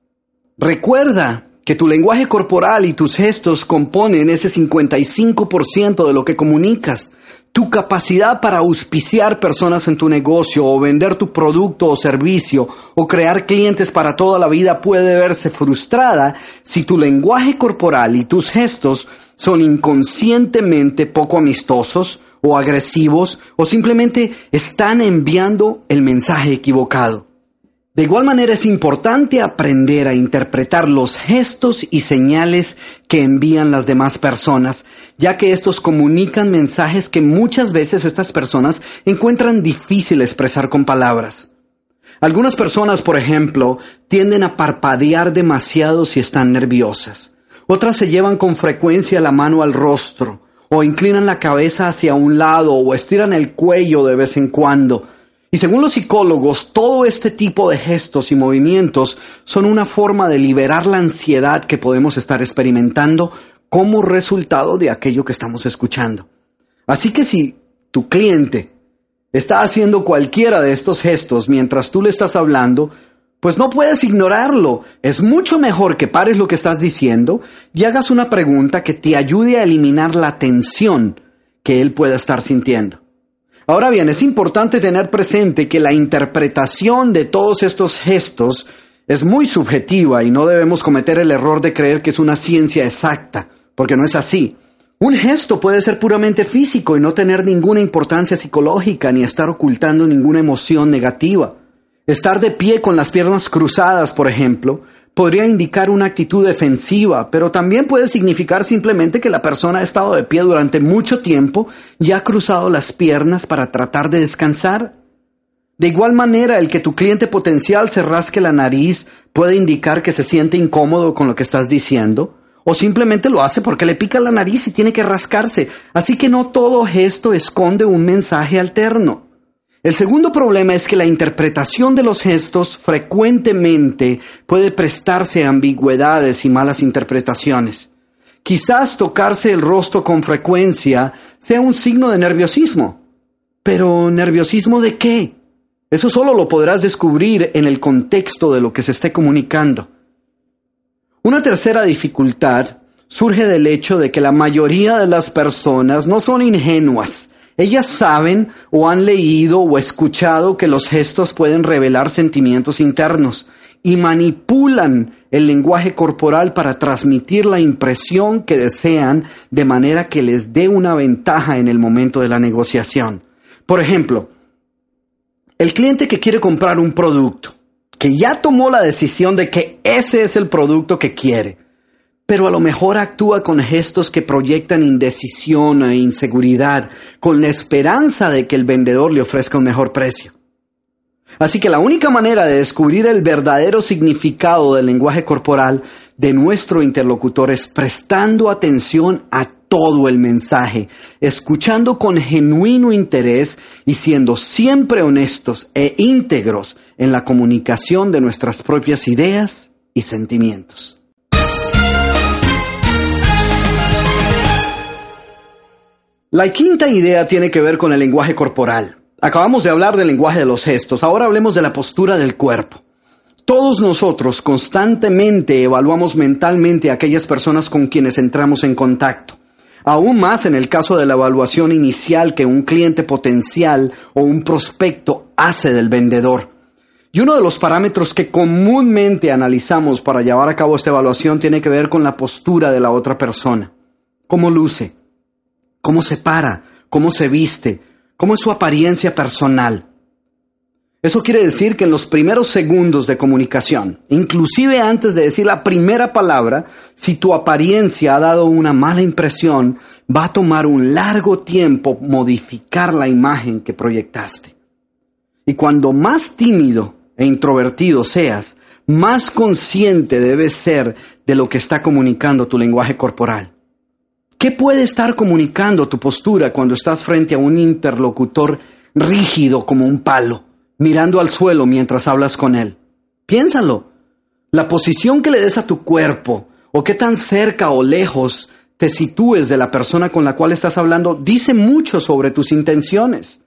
Recuerda que tu lenguaje corporal y tus gestos componen ese cincuenta y cinco por ciento de lo que comunicas. Tu capacidad para auspiciar personas en tu negocio o vender tu producto o servicio o crear clientes para toda la vida puede verse frustrada si tu lenguaje corporal y tus gestos son inconscientemente poco amistosos o agresivos o simplemente están enviando el mensaje equivocado. De igual manera es importante aprender a interpretar los gestos y señales que envían las demás personas, ya que estos comunican mensajes que muchas veces estas personas encuentran difícil expresar con palabras. Algunas personas, por ejemplo, tienden a parpadear demasiado si están nerviosas. Otras se llevan con frecuencia la mano al rostro, o inclinan la cabeza hacia un lado, o estiran el cuello de vez en cuando. Y según los psicólogos, todo este tipo de gestos y movimientos son una forma de liberar la ansiedad que podemos estar experimentando como resultado de aquello que estamos escuchando. Así que si tu cliente está haciendo cualquiera de estos gestos mientras tú le estás hablando, pues no puedes ignorarlo. Es mucho mejor que pares lo que estás diciendo y hagas una pregunta que te ayude a eliminar la tensión que él pueda estar sintiendo. Ahora bien, es importante tener presente que la interpretación de todos estos gestos es muy subjetiva y no debemos cometer el error de creer que es una ciencia exacta, porque no es así. Un gesto puede ser puramente físico y no tener ninguna importancia psicológica ni estar ocultando ninguna emoción negativa. Estar de pie con las piernas cruzadas, por ejemplo, podría indicar una actitud defensiva, pero también puede significar simplemente que la persona ha estado de pie durante mucho tiempo y ha cruzado las piernas para tratar de descansar. De igual manera, el que tu cliente potencial se rasque la nariz puede indicar que se siente incómodo con lo que estás diciendo, o simplemente lo hace porque le pica la nariz y tiene que rascarse. Así que no todo gesto esconde un mensaje alterno. El segundo problema es que la interpretación de los gestos frecuentemente puede prestarse a ambigüedades y malas interpretaciones. Quizás tocarse el rostro con frecuencia sea un signo de nerviosismo. ¿Pero nerviosismo de qué? Eso solo lo podrás descubrir en el contexto de lo que se esté comunicando. Una tercera dificultad surge del hecho de que la mayoría de las personas no son ingenuas. Ellas saben o han leído o escuchado que los gestos pueden revelar sentimientos internos y manipulan el lenguaje corporal para transmitir la impresión que desean de manera que les dé una ventaja en el momento de la negociación. Por ejemplo, el cliente que quiere comprar un producto, que ya tomó la decisión de que ese es el producto que quiere, pero a lo mejor actúa con gestos que proyectan indecisión e inseguridad, con la esperanza de que el vendedor le ofrezca un mejor precio. Así que la única manera de descubrir el verdadero significado del lenguaje corporal de nuestro interlocutor es prestando atención a todo el mensaje, escuchando con genuino interés y siendo siempre honestos e íntegros en la comunicación de nuestras propias ideas y sentimientos. La quinta idea tiene que ver con el lenguaje corporal. Acabamos de hablar del lenguaje de los gestos, ahora hablemos de la postura del cuerpo. Todos nosotros constantemente evaluamos mentalmente a aquellas personas con quienes entramos en contacto. Aún más en el caso de la evaluación inicial que un cliente potencial o un prospecto hace del vendedor. Y uno de los parámetros que comúnmente analizamos para llevar a cabo esta evaluación tiene que ver con la postura de la otra persona. ¿Cómo luce? ¿Cómo se para? ¿Cómo se viste? ¿Cómo es su apariencia personal? Eso quiere decir que en los primeros segundos de comunicación, inclusive antes de decir la primera palabra, si tu apariencia ha dado una mala impresión, va a tomar un largo tiempo modificar la imagen que proyectaste. Y cuando más tímido e introvertido seas, más consciente debes ser de lo que está comunicando tu lenguaje corporal. ¿Qué puede estar comunicando tu postura cuando estás frente a un interlocutor rígido como un palo, mirando al suelo mientras hablas con él? Piénsalo. La posición que le des a tu cuerpo, o qué tan cerca o lejos te sitúes de la persona con la cual estás hablando, dice mucho sobre tus intenciones.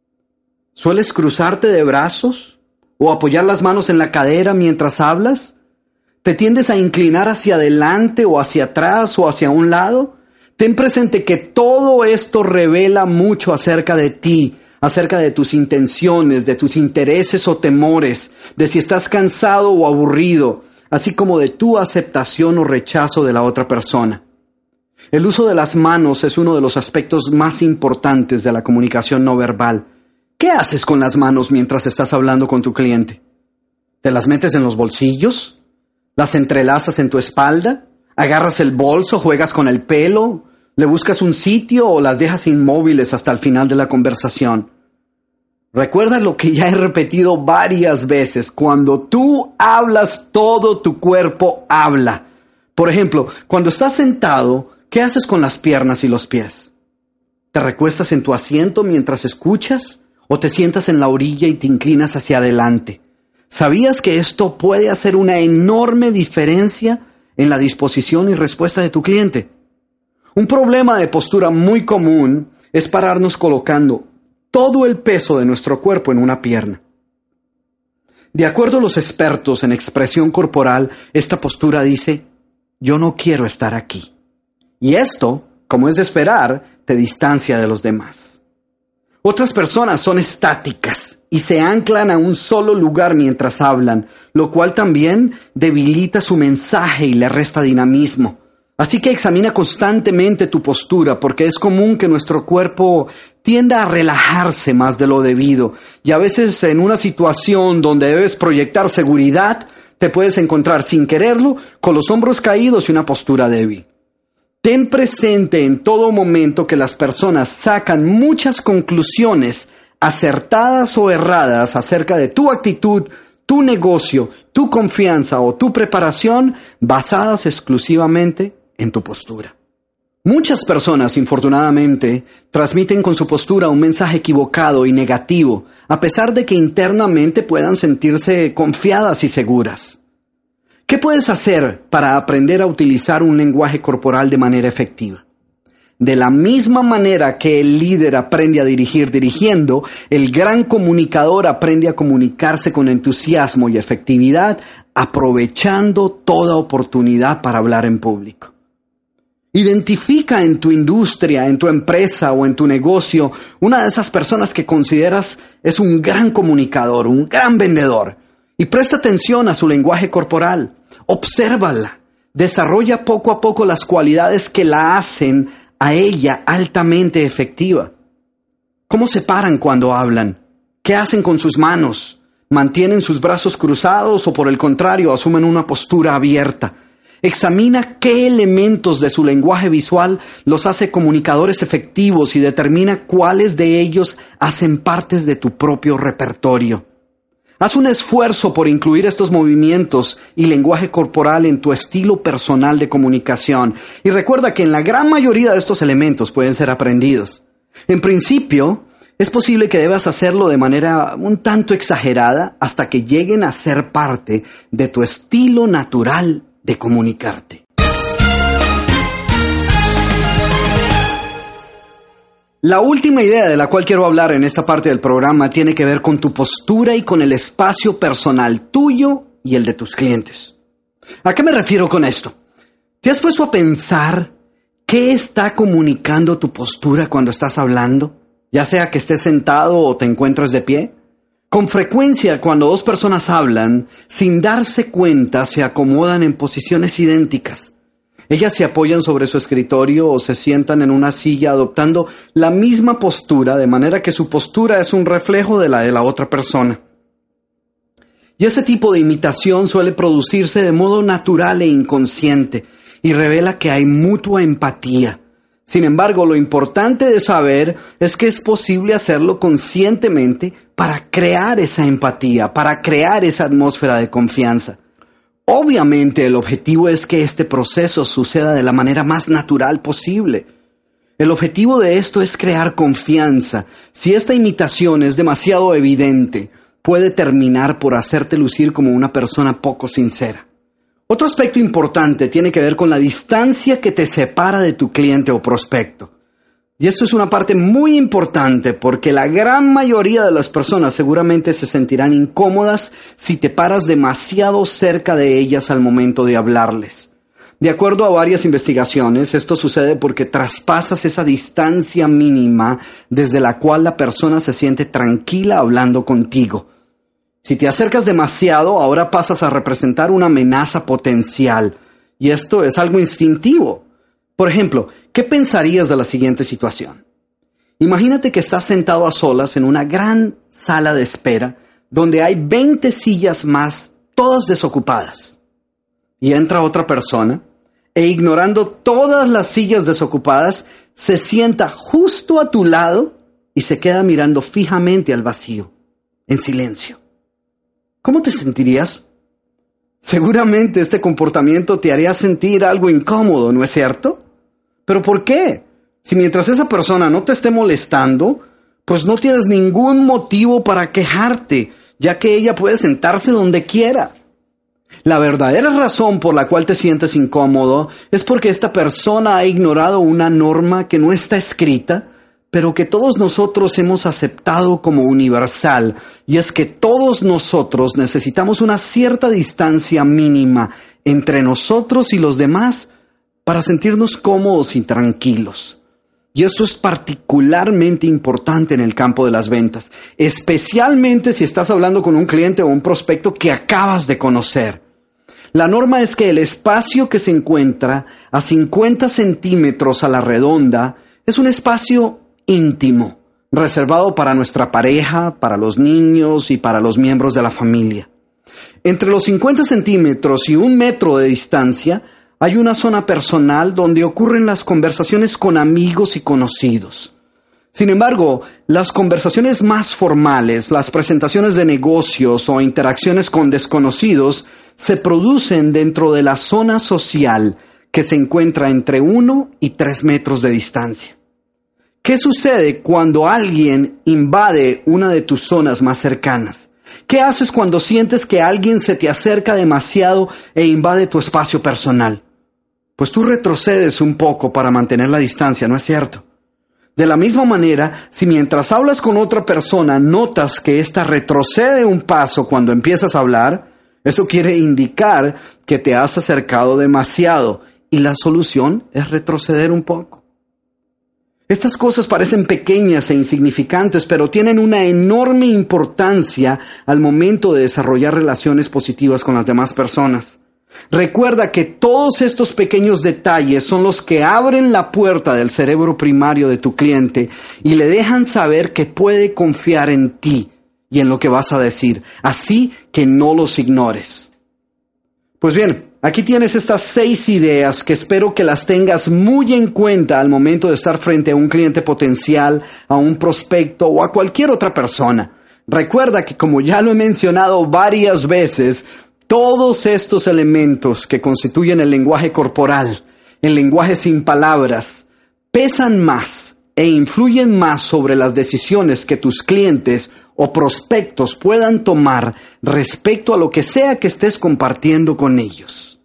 ¿Sueles cruzarte de brazos o apoyar las manos en la cadera mientras hablas? ¿Te tiendes a inclinar hacia adelante o hacia atrás o hacia un lado? Ten presente que todo esto revela mucho acerca de ti, acerca de tus intenciones, de tus intereses o temores, de si estás cansado o aburrido, así como de tu aceptación o rechazo de la otra persona. El uso de las manos es uno de los aspectos más importantes de la comunicación no verbal. ¿Qué haces con las manos mientras estás hablando con tu cliente? ¿Te las metes en los bolsillos? ¿Las entrelazas en tu espalda? ¿Agarras el bolso? ¿Juegas con el pelo? ¿Le buscas un sitio o las dejas inmóviles hasta el final de la conversación? Recuerda lo que ya he repetido varias veces. Cuando tú hablas, todo tu cuerpo habla. Por ejemplo, cuando estás sentado, ¿qué haces con las piernas y los pies? ¿Te recuestas en tu asiento mientras escuchas? ¿O te sientas en la orilla y te inclinas hacia adelante? ¿Sabías que esto puede hacer una enorme diferencia en la disposición y respuesta de tu cliente? Un problema de postura muy común es pararnos colocando todo el peso de nuestro cuerpo en una pierna. De acuerdo a los expertos en expresión corporal, esta postura dice, yo no quiero estar aquí. Y esto, como es de esperar, te distancia de los demás. Otras personas son estáticas y se anclan a un solo lugar mientras hablan, lo cual también debilita su mensaje y le resta dinamismo. Así que examina constantemente tu postura, porque es común que nuestro cuerpo tienda a relajarse más de lo debido. Y a veces en una situación donde debes proyectar seguridad, te puedes encontrar sin quererlo con los hombros caídos y una postura débil. Ten presente en todo momento que las personas sacan muchas conclusiones acertadas o erradas acerca de tu actitud, tu negocio, tu confianza o tu preparación basadas exclusivamente en tu postura. Muchas personas, infortunadamente, transmiten con su postura un mensaje equivocado y negativo, a pesar de que internamente puedan sentirse confiadas y seguras. ¿Qué puedes hacer para aprender a utilizar un lenguaje corporal de manera efectiva? De la misma manera que el líder aprende a dirigir dirigiendo, el gran comunicador aprende a comunicarse con entusiasmo y efectividad, aprovechando toda oportunidad para hablar en público. Identifica en tu industria, en tu empresa o en tu negocio una de esas personas que consideras es un gran comunicador, un gran vendedor, y presta atención a su lenguaje corporal. Obsérvala. Desarrolla poco a poco las cualidades que la hacen a ella altamente efectiva. ¿Cómo se paran cuando hablan? ¿Qué hacen con sus manos? ¿Mantienen sus brazos cruzados o por el contrario asumen una postura abierta? Examina qué elementos de su lenguaje visual los hace comunicadores efectivos y determina cuáles de ellos hacen partes de tu propio repertorio. Haz un esfuerzo por incluir estos movimientos y lenguaje corporal en tu estilo personal de comunicación. Y recuerda que en la gran mayoría de estos elementos pueden ser aprendidos. En principio, es posible que debas hacerlo de manera un tanto exagerada hasta que lleguen a ser parte de tu estilo natural de comunicarte. La última idea de la cual quiero hablar en esta parte del programa tiene que ver con tu postura y con el espacio personal tuyo y el de tus clientes. ¿A qué me refiero con esto? ¿Te has puesto a pensar qué está comunicando tu postura cuando estás hablando? Ya sea que estés sentado o te encuentres de pie. Con frecuencia, cuando dos personas hablan, sin darse cuenta, se acomodan en posiciones idénticas. Ellas se apoyan sobre su escritorio o se sientan en una silla adoptando la misma postura, de manera que su postura es un reflejo de la de la otra persona. Y ese tipo de imitación suele producirse de modo natural e inconsciente y revela que hay mutua empatía. Sin embargo, lo importante de saber es que es posible hacerlo conscientemente para crear esa empatía, para crear esa atmósfera de confianza. Obviamente, el objetivo es que este proceso suceda de la manera más natural posible. El objetivo de esto es crear confianza. Si esta imitación es demasiado evidente, puede terminar por hacerte lucir como una persona poco sincera. Otro aspecto importante tiene que ver con la distancia que te separa de tu cliente o prospecto. Y esto es una parte muy importante porque la gran mayoría de las personas seguramente se sentirán incómodas si te paras demasiado cerca de ellas al momento de hablarles. De acuerdo a varias investigaciones, esto sucede porque traspasas esa distancia mínima desde la cual la persona se siente tranquila hablando contigo. Si te acercas demasiado, ahora pasas a representar una amenaza potencial. Y esto es algo instintivo. Por ejemplo, ¿qué pensarías de la siguiente situación? Imagínate que estás sentado a solas en una gran sala de espera donde hay veinte sillas más, todas desocupadas. Y entra otra persona e ignorando todas las sillas desocupadas, se sienta justo a tu lado y se queda mirando fijamente al vacío, en silencio. ¿Cómo te sentirías? Seguramente este comportamiento te haría sentir algo incómodo, ¿no es cierto? ¿Pero por qué? Si mientras esa persona no te esté molestando, pues no tienes ningún motivo para quejarte, ya que ella puede sentarse donde quiera. La verdadera razón por la cual te sientes incómodo es porque esta persona ha ignorado una norma que no está escrita, pero que todos nosotros hemos aceptado como universal, y es que todos nosotros necesitamos una cierta distancia mínima entre nosotros y los demás para sentirnos cómodos y tranquilos. Y esto es particularmente importante en el campo de las ventas, especialmente si estás hablando con un cliente o un prospecto que acabas de conocer. La norma es que el espacio que se encuentra a cincuenta centímetros a la redonda es un espacio íntimo, reservado para nuestra pareja, para los niños y para los miembros de la familia. Entre los cincuenta centímetros y un metro de distancia hay una zona personal donde ocurren las conversaciones con amigos y conocidos. Sin embargo, las conversaciones más formales, las presentaciones de negocios o interacciones con desconocidos se producen dentro de la zona social que se encuentra entre uno y tres metros de distancia. ¿Qué sucede cuando alguien invade una de tus zonas más cercanas? ¿Qué haces cuando sientes que alguien se te acerca demasiado e invade tu espacio personal? Pues tú retrocedes un poco para mantener la distancia, ¿no es cierto? De la misma manera, si mientras hablas con otra persona notas que ésta retrocede un paso cuando empiezas a hablar, eso quiere indicar que te has acercado demasiado y la solución es retroceder un poco. Estas cosas parecen pequeñas e insignificantes, pero tienen una enorme importancia al momento de desarrollar relaciones positivas con las demás personas. Recuerda que todos estos pequeños detalles son los que abren la puerta del cerebro primario de tu cliente y le dejan saber que puede confiar en ti y en lo que vas a decir, así que no los ignores. Pues bien, aquí tienes estas seis ideas que espero que las tengas muy en cuenta al momento de estar frente a un cliente potencial, a un prospecto o a cualquier otra persona. Recuerda que, como ya lo he mencionado varias veces, todos estos elementos que constituyen el lenguaje corporal, el lenguaje sin palabras, pesan más e influyen más sobre las decisiones que tus clientes o prospectos puedan tomar respecto a lo que sea que estés compartiendo con ellos.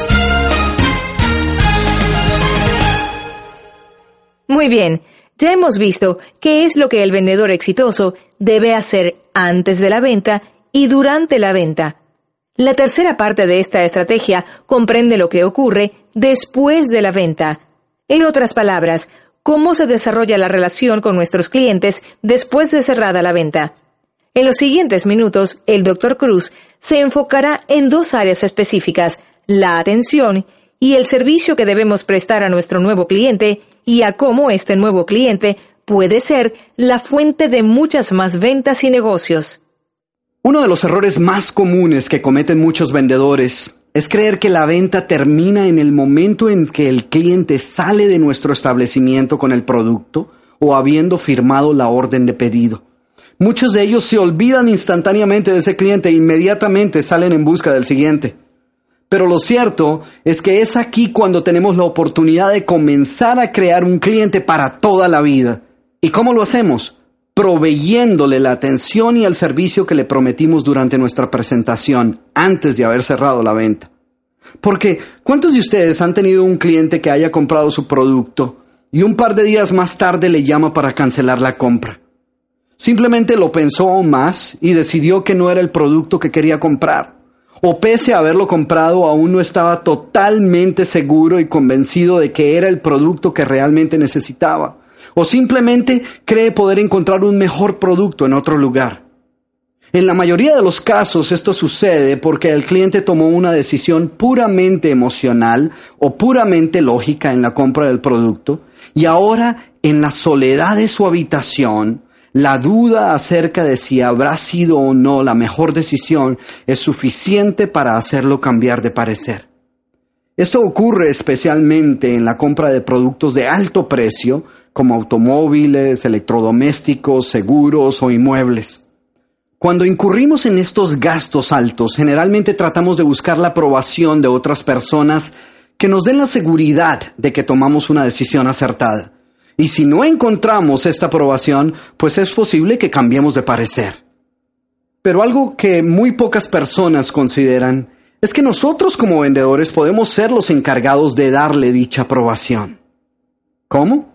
Muy bien, ya hemos visto qué es lo que el vendedor exitoso debe hacer antes de la venta y durante la venta. La tercera parte de esta estrategia comprende lo que ocurre después de la venta. En otras palabras, cómo se desarrolla la relación con nuestros clientes después de cerrada la venta. En los siguientes minutos, el doctor Cruz se enfocará en dos áreas específicas, la atención y el servicio que debemos prestar a nuestro nuevo cliente y a cómo este nuevo cliente puede ser la fuente de muchas más ventas y negocios. Uno de los errores más comunes que cometen muchos vendedores es creer que la venta termina en el momento en que el cliente sale de nuestro establecimiento con el producto o habiendo firmado la orden de pedido. Muchos de ellos se olvidan instantáneamente de ese cliente e inmediatamente salen en busca del siguiente. Pero lo cierto es que es aquí cuando tenemos la oportunidad de comenzar a crear un cliente para toda la vida. ¿Y cómo lo hacemos? Proveyéndole la atención y el servicio que le prometimos durante nuestra presentación, antes de haber cerrado la venta. Porque, ¿cuántos de ustedes han tenido un cliente que haya comprado su producto y un par de días más tarde le llama para cancelar la compra? Simplemente lo pensó aún más y decidió que no era el producto que quería comprar. O pese a haberlo comprado, aún no estaba totalmente seguro y convencido de que era el producto que realmente necesitaba. O simplemente cree poder encontrar un mejor producto en otro lugar. En la mayoría de los casos esto sucede porque el cliente tomó una decisión puramente emocional o puramente lógica en la compra del producto y ahora, en la soledad de su habitación, la duda acerca de si habrá sido o no la mejor decisión es suficiente para hacerlo cambiar de parecer. Esto ocurre especialmente en la compra de productos de alto precio, como automóviles, electrodomésticos, seguros o inmuebles. Cuando incurrimos en estos gastos altos, generalmente tratamos de buscar la aprobación de otras personas que nos den la seguridad de que tomamos una decisión acertada. Y si no encontramos esta aprobación, pues es posible que cambiemos de parecer. Pero algo que muy pocas personas consideran es que nosotros como vendedores podemos ser los encargados de darle dicha aprobación. ¿Cómo?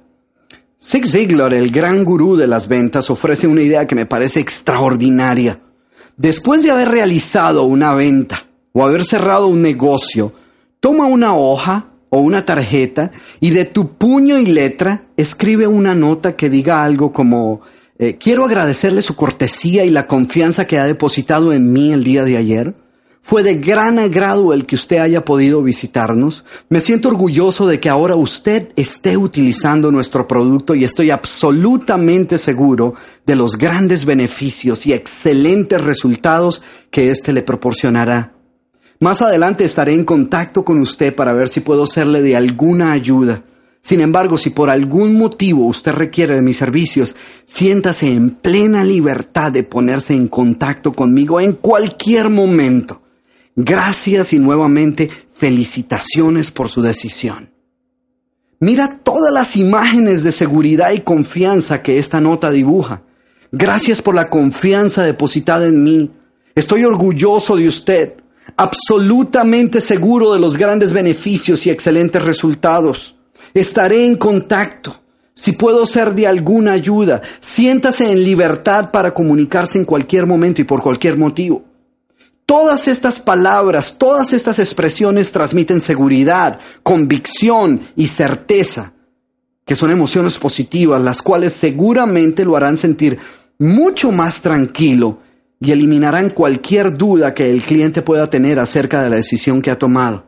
Zig Ziglar, el gran gurú de las ventas, ofrece una idea que me parece extraordinaria. Después de haber realizado una venta o haber cerrado un negocio, toma una hoja o una tarjeta y de tu puño y letra escribe una nota que diga algo como eh, quiero agradecerle su cortesía y la confianza que ha depositado en mí el día de ayer. Fue de gran agrado el que usted haya podido visitarnos. Me siento orgulloso de que ahora usted esté utilizando nuestro producto y estoy absolutamente seguro de los grandes beneficios y excelentes resultados que éste le proporcionará. Más adelante estaré en contacto con usted para ver si puedo serle de alguna ayuda. Sin embargo, si por algún motivo usted requiere de mis servicios, siéntase en plena libertad de ponerse en contacto conmigo en cualquier momento. Gracias y nuevamente felicitaciones por su decisión. Mira todas las imágenes de seguridad y confianza que esta nota dibuja. Gracias por la confianza depositada en mí. Estoy orgulloso de usted, absolutamente seguro de los grandes beneficios y excelentes resultados. Estaré en contacto. Si puedo ser de alguna ayuda, siéntase en libertad para comunicarse en cualquier momento y por cualquier motivo. Todas estas palabras, todas estas expresiones transmiten seguridad, convicción y certeza, que son emociones positivas, las cuales seguramente lo harán sentir mucho más tranquilo y eliminarán cualquier duda que el cliente pueda tener acerca de la decisión que ha tomado.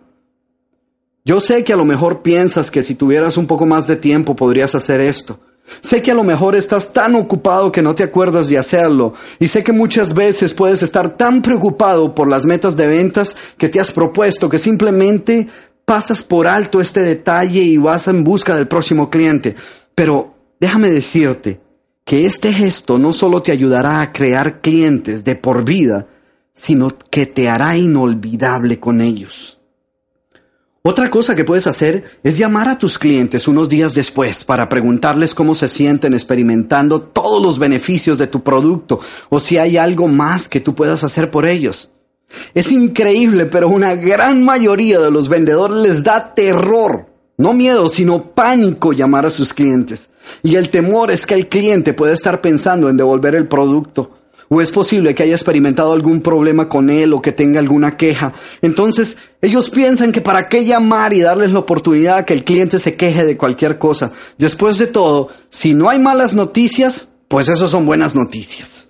Yo sé que a lo mejor piensas que si tuvieras un poco más de tiempo podrías hacer esto. Sé que a lo mejor estás tan ocupado que no te acuerdas de hacerlo. Y sé que muchas veces puedes estar tan preocupado por las metas de ventas que te has propuesto que simplemente pasas por alto este detalle y vas en busca del próximo cliente. Pero déjame decirte que este gesto no solo te ayudará a crear clientes de por vida, sino que te hará inolvidable con ellos. Otra cosa que puedes hacer es llamar a tus clientes unos días después para preguntarles cómo se sienten experimentando todos los beneficios de tu producto o si hay algo más que tú puedas hacer por ellos. Es increíble, pero una gran mayoría de los vendedores les da terror, no miedo, sino pánico llamar a sus clientes. Y el temor es que el cliente puede estar pensando en devolver el producto. O es posible que haya experimentado algún problema con él o que tenga alguna queja. Entonces, ellos piensan que para qué llamar y darles la oportunidad a que el cliente se queje de cualquier cosa. Después de todo, si no hay malas noticias, pues eso son buenas noticias.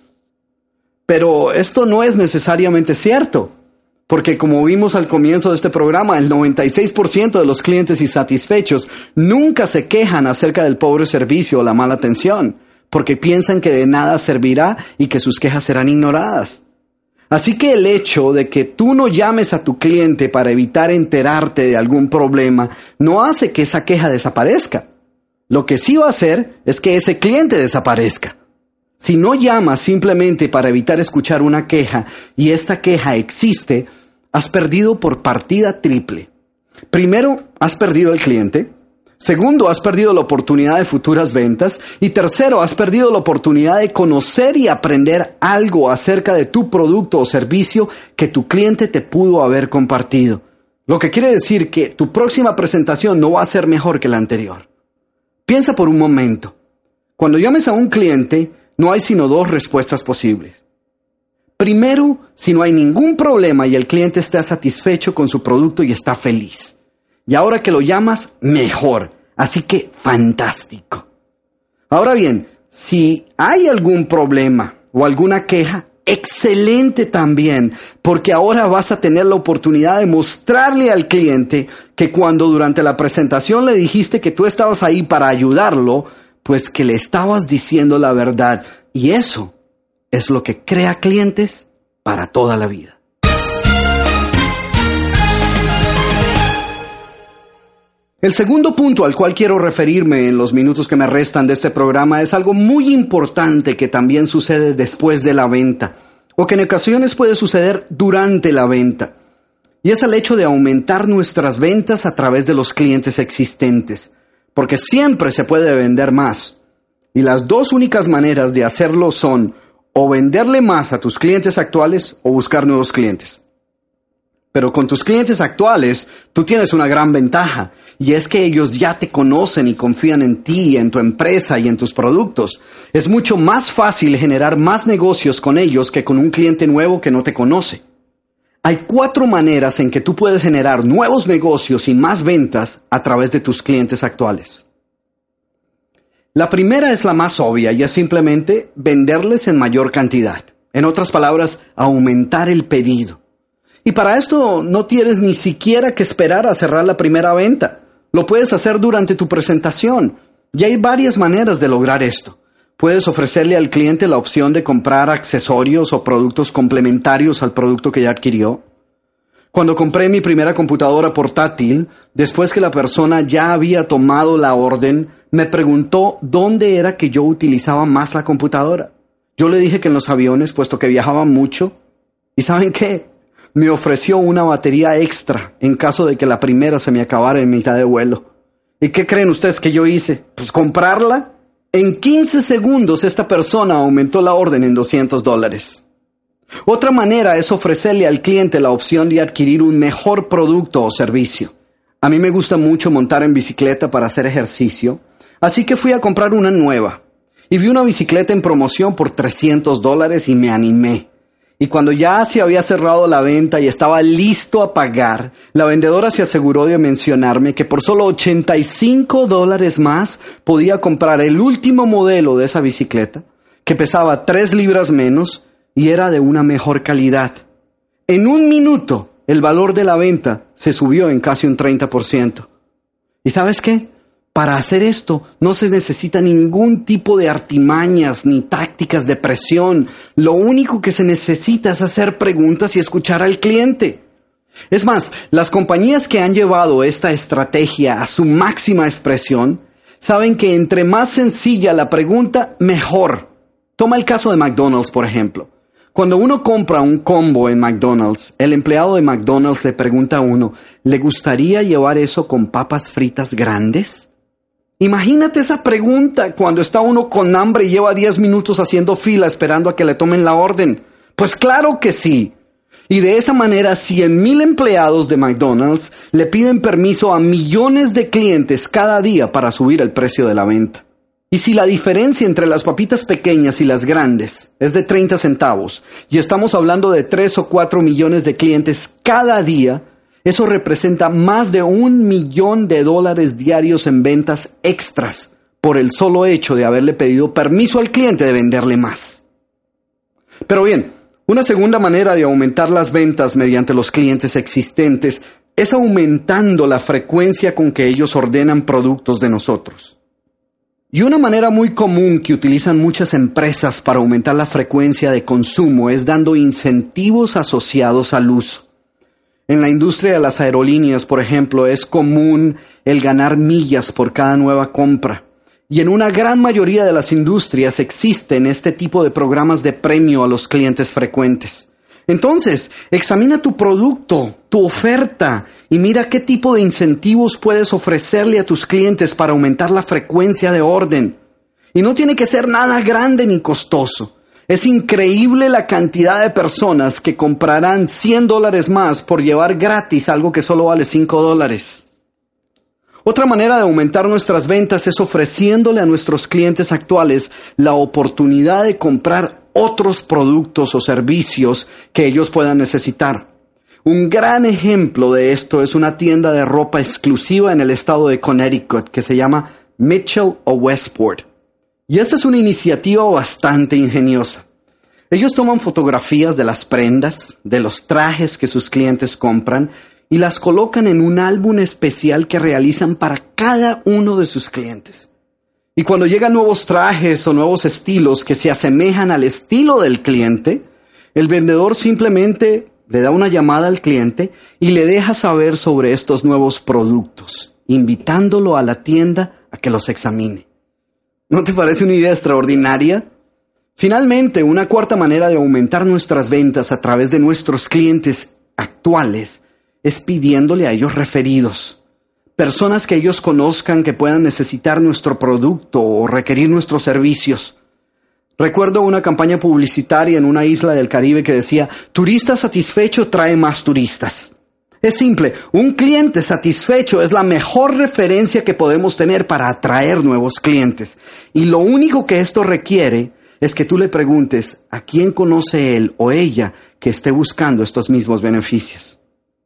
Pero esto no es necesariamente cierto, porque como vimos al comienzo de este programa, el noventa y seis por ciento de los clientes insatisfechos nunca se quejan acerca del pobre servicio o la mala atención, porque piensan que de nada servirá y que sus quejas serán ignoradas. Así que el hecho de que tú no llames a tu cliente para evitar enterarte de algún problema no hace que esa queja desaparezca. Lo que sí va a hacer es que ese cliente desaparezca. Si no llamas simplemente para evitar escuchar una queja y esta queja existe, has perdido por partida triple. Primero, has perdido el cliente. Segundo, has perdido la oportunidad de futuras ventas. Y tercero, has perdido la oportunidad de conocer y aprender algo acerca de tu producto o servicio que tu cliente te pudo haber compartido. Lo que quiere decir que tu próxima presentación no va a ser mejor que la anterior. Piensa por un momento. Cuando llames a un cliente, no hay sino dos respuestas posibles. Primero, si no hay ningún problema y el cliente está satisfecho con su producto y está feliz. Y ahora que lo llamas, mejor. Así que, fantástico. Ahora bien, si hay algún problema o alguna queja, excelente también, porque ahora vas a tener la oportunidad de mostrarle al cliente que cuando durante la presentación le dijiste que tú estabas ahí para ayudarlo, pues que le estabas diciendo la verdad. Y eso es lo que crea clientes para toda la vida. El segundo punto al cual quiero referirme en los minutos que me restan de este programa es algo muy importante que también sucede después de la venta, o que en ocasiones puede suceder durante la venta, y es el hecho de aumentar nuestras ventas a través de los clientes existentes, porque siempre se puede vender más, y las dos únicas maneras de hacerlo son o venderle más a tus clientes actuales o buscar nuevos clientes. Pero con tus clientes actuales, tú tienes una gran ventaja, y es que ellos ya te conocen y confían en ti, en tu empresa y en tus productos. Es mucho más fácil generar más negocios con ellos que con un cliente nuevo que no te conoce. Hay cuatro maneras en que tú puedes generar nuevos negocios y más ventas a través de tus clientes actuales. La primera es la más obvia y es simplemente venderles en mayor cantidad. En otras palabras, aumentar el pedido. Y para esto no tienes ni siquiera que esperar a cerrar la primera venta. Lo puedes hacer durante tu presentación. Y hay varias maneras de lograr esto. Puedes ofrecerle al cliente la opción de comprar accesorios o productos complementarios al producto que ya adquirió. Cuando compré mi primera computadora portátil, después que la persona ya había tomado la orden, me preguntó dónde era que yo utilizaba más la computadora. Yo le dije que en los aviones, puesto que viajaba mucho. ¿Y saben qué? Me ofreció una batería extra en caso de que la primera se me acabara en mitad de vuelo. ¿Y qué creen ustedes que yo hice? Pues comprarla. En quince segundos esta persona aumentó la orden en doscientos dólares. Otra manera es ofrecerle al cliente la opción de adquirir un mejor producto o servicio. A mí me gusta mucho montar en bicicleta para hacer ejercicio, así que fui a comprar una nueva. Y vi una bicicleta en promoción por trescientos dólares y me animé. Y cuando ya se había cerrado la venta y estaba listo a pagar, la vendedora se aseguró de mencionarme que por solo ochenta y cinco dólares más podía comprar el último modelo de esa bicicleta, que pesaba tres libras menos y era de una mejor calidad. En un minuto, el valor de la venta se subió en casi un treinta por ciento. ¿Y sabes qué? Para hacer esto no se necesita ningún tipo de artimañas ni tácticas de presión. Lo único que se necesita es hacer preguntas y escuchar al cliente. Es más, las compañías que han llevado esta estrategia a su máxima expresión saben que entre más sencilla la pregunta, mejor. Toma el caso de McDonald's, por ejemplo. Cuando uno compra un combo en McDonald's, el empleado de McDonald's le pregunta a uno, ¿le gustaría llevar eso con papas fritas grandes? Imagínate esa pregunta cuando está uno con hambre y lleva diez minutos haciendo fila esperando a que le tomen la orden. Pues claro que sí. Y de esa manera, cien mil empleados de McDonald's le piden permiso a millones de clientes cada día para subir el precio de la venta. Y si la diferencia entre las papitas pequeñas y las grandes es de treinta centavos, y estamos hablando de tres o cuatro millones de clientes cada día, eso representa más de un millón de dólares diarios en ventas extras por el solo hecho de haberle pedido permiso al cliente de venderle más. Pero bien, una segunda manera de aumentar las ventas mediante los clientes existentes es aumentando la frecuencia con que ellos ordenan productos de nosotros. Y una manera muy común que utilizan muchas empresas para aumentar la frecuencia de consumo es dando incentivos asociados al uso. En la industria de las aerolíneas, por ejemplo, es común el ganar millas por cada nueva compra. Y en una gran mayoría de las industrias existen este tipo de programas de premio a los clientes frecuentes. Entonces, examina tu producto, tu oferta, y mira qué tipo de incentivos puedes ofrecerle a tus clientes para aumentar la frecuencia de orden. Y no tiene que ser nada grande ni costoso. Es increíble la cantidad de personas que comprarán cien dólares más por llevar gratis algo que solo vale cinco dólares. Otra manera de aumentar nuestras ventas es ofreciéndole a nuestros clientes actuales la oportunidad de comprar otros productos o servicios que ellos puedan necesitar. Un gran ejemplo de esto es una tienda de ropa exclusiva en el estado de Connecticut que se llama Mitchell o Westport. Y esta es una iniciativa bastante ingeniosa. Ellos toman fotografías de las prendas, de los trajes que sus clientes compran y las colocan en un álbum especial que realizan para cada uno de sus clientes. Y cuando llegan nuevos trajes o nuevos estilos que se asemejan al estilo del cliente, el vendedor simplemente le da una llamada al cliente y le deja saber sobre estos nuevos productos, invitándolo a la tienda a que los examine. ¿No te parece una idea extraordinaria? Finalmente, una cuarta manera de aumentar nuestras ventas a través de nuestros clientes actuales es pidiéndole a ellos referidos. Personas que ellos conozcan que puedan necesitar nuestro producto o requerir nuestros servicios. Recuerdo una campaña publicitaria en una isla del Caribe que decía, turista satisfecho trae más turistas. Es simple, un cliente satisfecho es la mejor referencia que podemos tener para atraer nuevos clientes. Y lo único que esto requiere es que tú le preguntes a quién conoce él o ella que esté buscando estos mismos beneficios.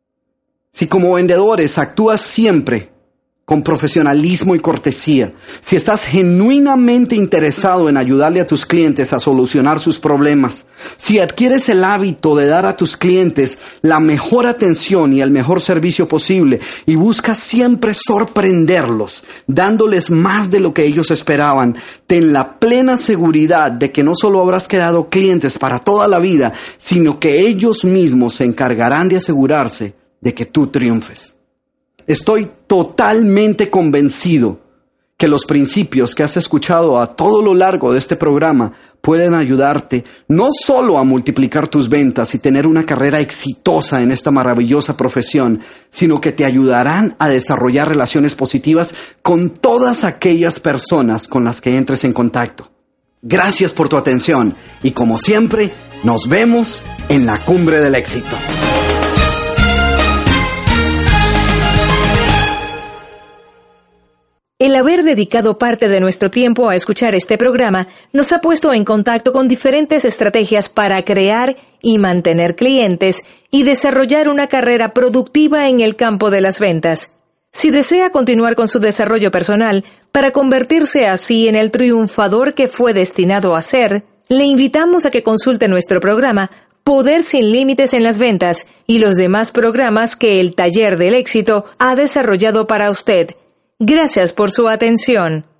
Si como vendedores actúas siempre con profesionalismo y cortesía, si estás genuinamente interesado en ayudarle a tus clientes a solucionar sus problemas, si adquieres el hábito de dar a tus clientes la mejor atención y el mejor servicio posible y buscas siempre sorprenderlos, dándoles más de lo que ellos esperaban, ten la plena seguridad de que no solo habrás creado clientes para toda la vida, sino que ellos mismos se encargarán de asegurarse de que tú triunfes. Estoy totalmente convencido que los principios que has escuchado a todo lo largo de este programa pueden ayudarte no solo a multiplicar tus ventas y tener una carrera exitosa en esta maravillosa profesión, sino que te ayudarán a desarrollar relaciones positivas con todas aquellas personas con las que entres en contacto. Gracias por tu atención y, como siempre, nos vemos en la cumbre del éxito. El haber dedicado parte de nuestro tiempo a escuchar este programa nos ha puesto en contacto con diferentes estrategias para crear y mantener clientes y desarrollar una carrera productiva en el campo de las ventas. Si desea continuar con su desarrollo personal para convertirse así en el triunfador que fue destinado a ser, le invitamos a que consulte nuestro programa Poder sin Límites en las Ventas y los demás programas que el Taller del Éxito ha desarrollado para usted. Gracias por su atención.